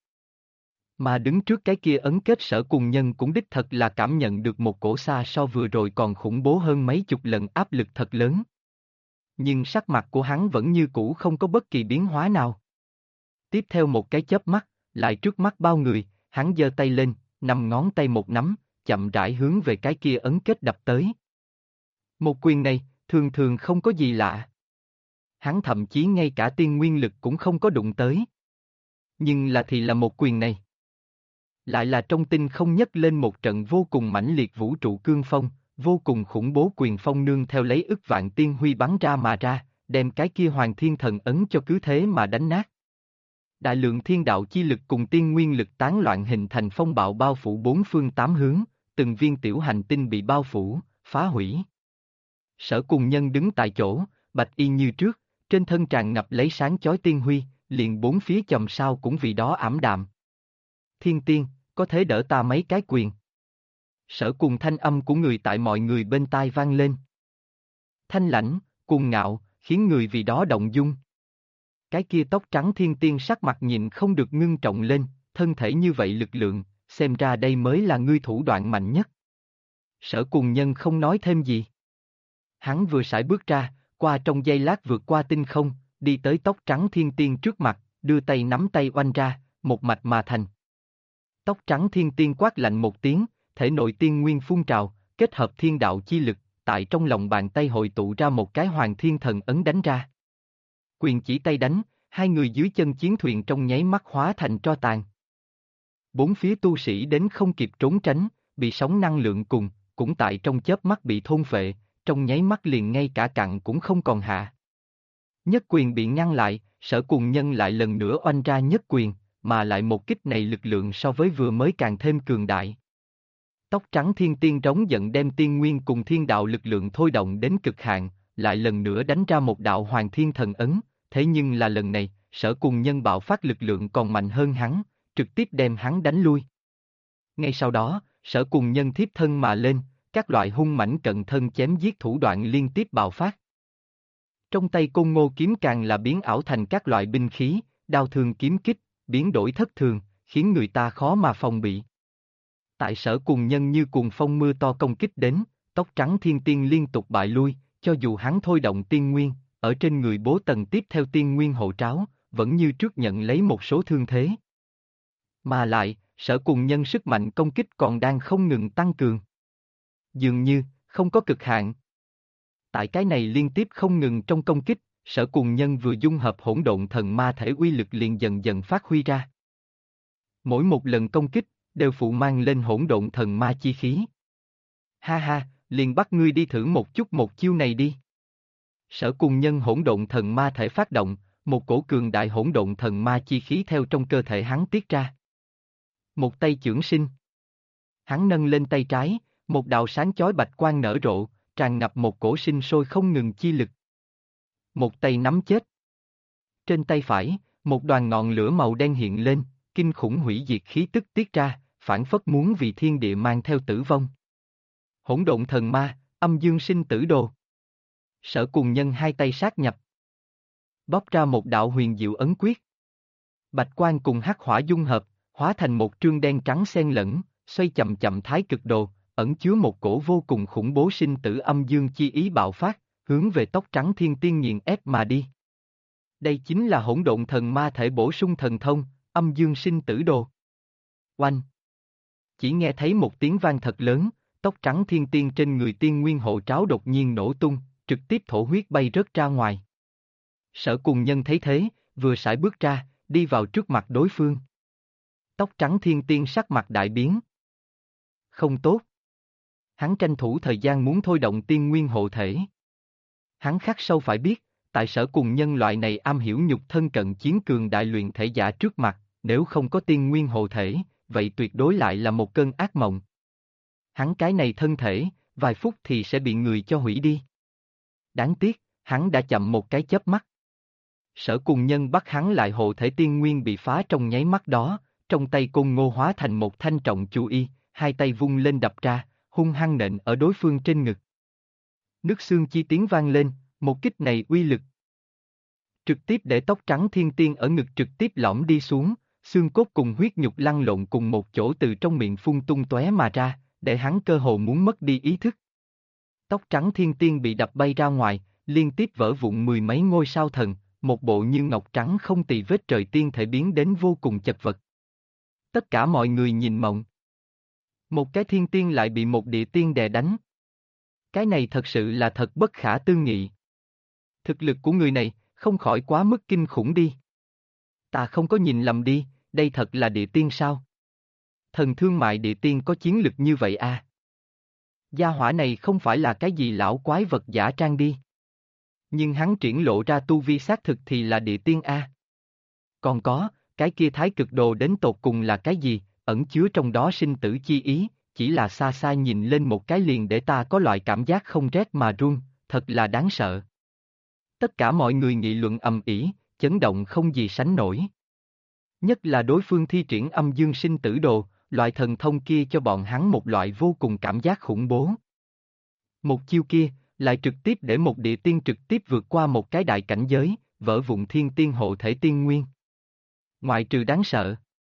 Mà đứng trước cái kia ấn kết Sở Cùng Nhân cũng đích thật là cảm nhận được một cổ xa so vừa rồi còn khủng bố hơn mấy chục lần áp lực thật lớn. Nhưng sắc mặt của hắn vẫn như cũ không có bất kỳ biến hóa nào. Tiếp theo một cái chớp mắt, lại trước mắt bao người, hắn giơ tay lên, 5 ngón tay một nắm, chậm rãi hướng về cái kia ấn kết đập tới. Một quyền này, thường thường không có gì lạ. Hắn thậm chí ngay cả tiên nguyên lực cũng không có đụng tới. Nhưng là một quyền này. Lại là trong tinh không nhấc lên một trận vô cùng mãnh liệt vũ trụ cương phong, vô cùng khủng bố quyền phong nương theo lấy ức vạn tiên huy bắn ra mà ra, đem cái kia Hoàng Thiên Thần Ấn cho cứ thế mà đánh nát. Đại lượng thiên đạo chi lực cùng tiên nguyên lực tán loạn hình thành phong bạo bao phủ bốn phương tám hướng, từng viên tiểu hành tinh bị bao phủ, phá hủy. Sở Cùng Nhân đứng tại chỗ, bạch y như trước, trên thân tràn ngập lấy sáng chói tiên huy, liền bốn phía chòm sao cũng vì đó ảm đạm. Thiên tiên, có thể đỡ ta mấy cái quyền. Sở Cùng thanh âm của người tại mọi người bên tai vang lên. Thanh lãnh, cuồng ngạo, khiến người vì đó động dung. Cái kia tóc trắng thiên tiên sắc mặt nhìn không được ngưng trọng lên, thân thể như vậy lực lượng, xem ra đây mới là ngươi thủ đoạn mạnh nhất. Sở Cùng Nhân không nói thêm gì. Hắn vừa sải bước ra, qua trong giây lát vượt qua tinh không, đi tới tóc trắng thiên tiên trước mặt, đưa tay nắm tay oanh ra, một mạch mà thành. Tóc trắng thiên tiên quát lạnh một tiếng, thể nội tiên nguyên phun trào, kết hợp thiên đạo chi lực, tại trong lòng bàn tay hội tụ ra một cái Hoàng Thiên Thần Ấn đánh ra. Quyền chỉ tay đánh, hai người dưới chân chiến thuyền trong nháy mắt hóa thành tro tàn. Bốn phía tu sĩ đến không kịp trốn tránh, bị sóng năng lượng cũng tại trong chớp mắt bị thôn phệ, trong nháy mắt liền ngay cả cặn cũng không còn hạ. Nhất quyền bị ngăn lại, Sở Cùng Nhân lại lần nữa oanh ra nhất quyền, mà lại một kích này lực lượng so với vừa mới càng thêm cường đại. Tóc trắng thiên tiên trống giận đem tiên nguyên cùng thiên đạo lực lượng thôi động đến cực hạn, lại lần nữa đánh ra một đạo Hoàng Thiên Thần Ấn, thế nhưng là lần này, Sở Cùng Nhân bạo phát lực lượng còn mạnh hơn hắn, trực tiếp đem hắn đánh lui. Ngay sau đó, Sở Cùng Nhân thiếp thân mà lên, các loại hung mãnh cận thân chém giết thủ đoạn liên tiếp bạo phát. Trong tay Côn Ngô kiếm càng là biến ảo thành các loại binh khí, đao thương kiếm kích, biến đổi thất thường, khiến người ta khó mà phòng bị. Tại Sở Cùng Nhân như cuồng phong mưa to công kích đến, tóc trắng thiên tiên liên tục bại lui, cho dù hắn thôi động tiên nguyên, ở trên người bố tần tiếp theo tiên nguyên hộ tráo, vẫn như trước nhận lấy một số thương thế. Mà lại, Sở Cùng Nhân sức mạnh công kích còn đang không ngừng tăng cường. Dường như, không có cực hạn. Tại cái này liên tiếp không ngừng trong công kích, Sở Cùng Nhân vừa dung hợp hỗn độn thần ma thể uy lực liền dần dần phát huy ra. Mỗi một lần công kích, đều phụ mang lên hỗn độn thần ma chi khí. Ha ha, liền bắt ngươi đi thử một chút một chiêu này đi. Sở Cùng Nhân hỗn độn thần ma thể phát động, một cổ cường đại hỗn độn thần ma chi khí theo trong cơ thể hắn tiết ra. Một tay chưởng sinh. Hắn nâng lên tay trái, một đạo sáng chói bạch quang nở rộ, tràn ngập một cổ sinh sôi không ngừng chi lực. Một tay nắm chết. Trên tay phải, một đoàn ngọn lửa màu đen hiện lên, kinh khủng hủy diệt khí tức tiết ra, phản phất muốn vì thiên địa mang theo tử vong. Hỗn độn thần ma, âm dương sinh tử đồ. Sở Cùng Nhân hai tay sát nhập. Bóp ra một đạo huyền diệu ấn quyết. Bạch quang cùng hắc hỏa dung hợp, hóa thành một trương đen trắng xen lẫn, xoay chậm chậm thái cực đồ, ẩn chứa một cổ vô cùng khủng bố sinh tử âm dương chi ý bạo phát, hướng về tóc trắng thiên tiên nghiền ép mà đi. Đây chính là hỗn độn thần ma thể bổ sung thần thông, âm dương sinh tử đồ. Oanh! Chỉ nghe thấy một tiếng vang thật lớn, tóc trắng thiên tiên trên người tiên nguyên hộ tráo đột nhiên nổ tung, trực tiếp thổ huyết bay rớt ra ngoài. Sở Cùng Nhân thấy thế, vừa sải bước ra, đi vào trước mặt đối phương. Tóc trắng thiên tiên sắc mặt đại biến. Không tốt. Hắn tranh thủ thời gian muốn thôi động tiên nguyên hộ thể. Hắn khắc sâu phải biết, tại Sở Cùng Nhân loại này am hiểu nhục thân cận chiến cường đại luyện thể giả trước mặt, nếu không có tiên nguyên hộ thể, vậy tuyệt đối lại là một cơn ác mộng. Hắn cái này thân thể, vài phút thì sẽ bị người cho hủy đi. Đáng tiếc, hắn đã chậm một cái chớp mắt. Sở Cùng Nhân bắt hắn lại hộ thể tiên nguyên bị phá trong nháy mắt đó, trong tay Côn Ngô hóa thành một thanh trọng chu y, hai tay vung lên đập ra, hung hăng nện ở đối phương trên ngực. Nước xương chi tiếng vang lên, một kích này uy lực. Trực tiếp để tóc trắng thiên tiên ở ngực trực tiếp lõm đi xuống, xương cốt cùng huyết nhục lăn lộn cùng một chỗ từ trong miệng phun tung tóe mà ra, để hắn cơ hồ muốn mất đi ý thức. Tóc trắng thiên tiên bị đập bay ra ngoài, liên tiếp vỡ vụn mười mấy ngôi sao thần, một bộ như ngọc trắng không tì vết trời tiên thể biến đến vô cùng chật vật. Tất cả mọi người nhìn mộng. Một cái thiên tiên lại bị một địa tiên đè đánh. Cái này thật sự là thật bất khả tư nghị. Thực lực của người này, không khỏi quá mức kinh khủng đi. Ta không có nhìn lầm đi, đây thật là địa tiên sao? Thần thương mại địa tiên có chiến lực như vậy à? Gia hỏa này không phải là cái gì lão quái vật giả trang đi. Nhưng hắn triển lộ ra tu vi xác thực thì là địa tiên a. Còn có, cái kia thái cực đồ đến tột cùng là cái gì, ẩn chứa trong đó sinh tử chi ý, chỉ là xa xa nhìn lên một cái liền để ta có loại cảm giác không rét mà run, thật là đáng sợ. Tất cả mọi người nghị luận ầm ĩ, chấn động không gì sánh nổi. Nhất là đối phương thi triển âm dương sinh tử đồ, loại thần thông kia cho bọn hắn một loại vô cùng cảm giác khủng bố. Một chiêu kia, lại trực tiếp để một địa tiên trực tiếp vượt qua một cái đại cảnh giới, vỡ vụn thiên tiên hộ thể tiên nguyên. Ngoại trừ đáng sợ.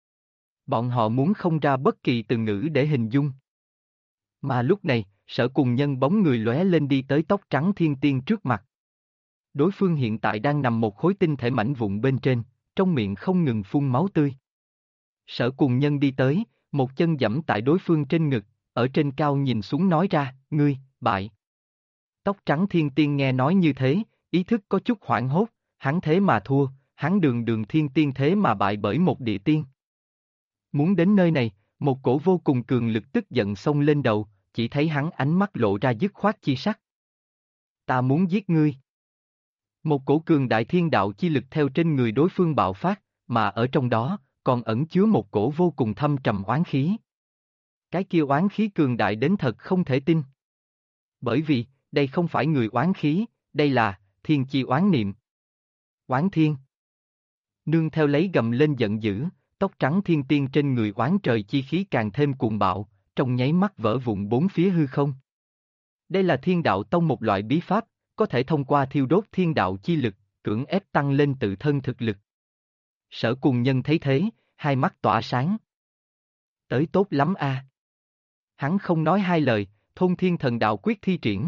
Bọn họ muốn không ra bất kỳ từ ngữ để hình dung. Mà lúc này, Sở Cùng Nhân bóng người lóe lên đi tới tóc trắng thiên tiên trước mặt. Đối phương hiện tại đang nằm một khối tinh thể mảnh vụn bên trên, trong miệng không ngừng phun máu tươi. Sở Cùng Nhân đi tới, một chân giẫm tại đối phương trên ngực, ở trên cao nhìn xuống nói ra, ngươi, bại. Tóc trắng thiên tiên nghe nói như thế, ý thức có chút hoảng hốt, hắn thế mà thua, hắn đường đường thiên tiên thế mà bại bởi một địa tiên. Muốn đến nơi này, một cổ vô cùng cường lực tức giận xông lên đầu, chỉ thấy hắn ánh mắt lộ ra dứt khoát chi sắc. Ta muốn giết ngươi. Một cổ cường đại thiên đạo chi lực theo trên người đối phương bạo phát, mà ở trong đó, còn ẩn chứa một cổ vô cùng thâm trầm oán khí. Cái kia oán khí cường đại đến thật không thể tin. Bởi vì, đây không phải người oán khí, đây là thiên chi oán niệm. Oán thiên. Nương theo lấy gầm lên giận dữ, tóc trắng thiên tiên trên người oán trời chi khí càng thêm cuồng bạo, trong nháy mắt vỡ vụn bốn phía hư không. Đây là thiên đạo tông một loại bí pháp, có thể thông qua thiêu đốt thiên đạo chi lực, cưỡng ép tăng lên tự thân thực lực. Sở Cùng Nhân thấy thế, hai mắt tỏa sáng. Tới tốt lắm a. Hắn không nói hai lời, thôn thiên thần đạo quyết thi triển.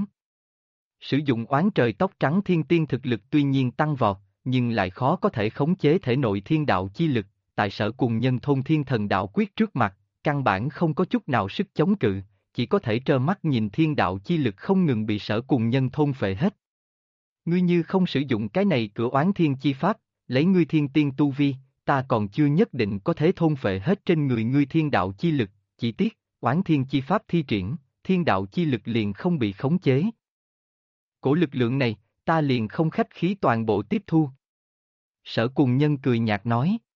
Sử dụng oán trời tóc trắng thiên tiên thực lực tuy nhiên tăng vọt, nhưng lại khó có thể khống chế thể nội thiên đạo chi lực, tại Sở Cùng Nhân thôn thiên thần đạo quyết trước mặt, căn bản không có chút nào sức chống cự, chỉ có thể trơ mắt nhìn thiên đạo chi lực không ngừng bị Sở Cùng Nhân thôn phệ hết. Ngươi như không sử dụng cái này cửa oán thiên chi pháp, lấy ngươi thiên tiên tu vi, ta còn chưa nhất định có thể thôn phệ hết trên người ngươi thiên đạo chi lực, chỉ tiếc, oán thiên chi pháp thi triển, thiên đạo chi lực liền không bị khống chế. Cổ lực lượng này, ta liền không khách khí toàn bộ tiếp thu. Sở Cùng Nhân cười nhạt nói.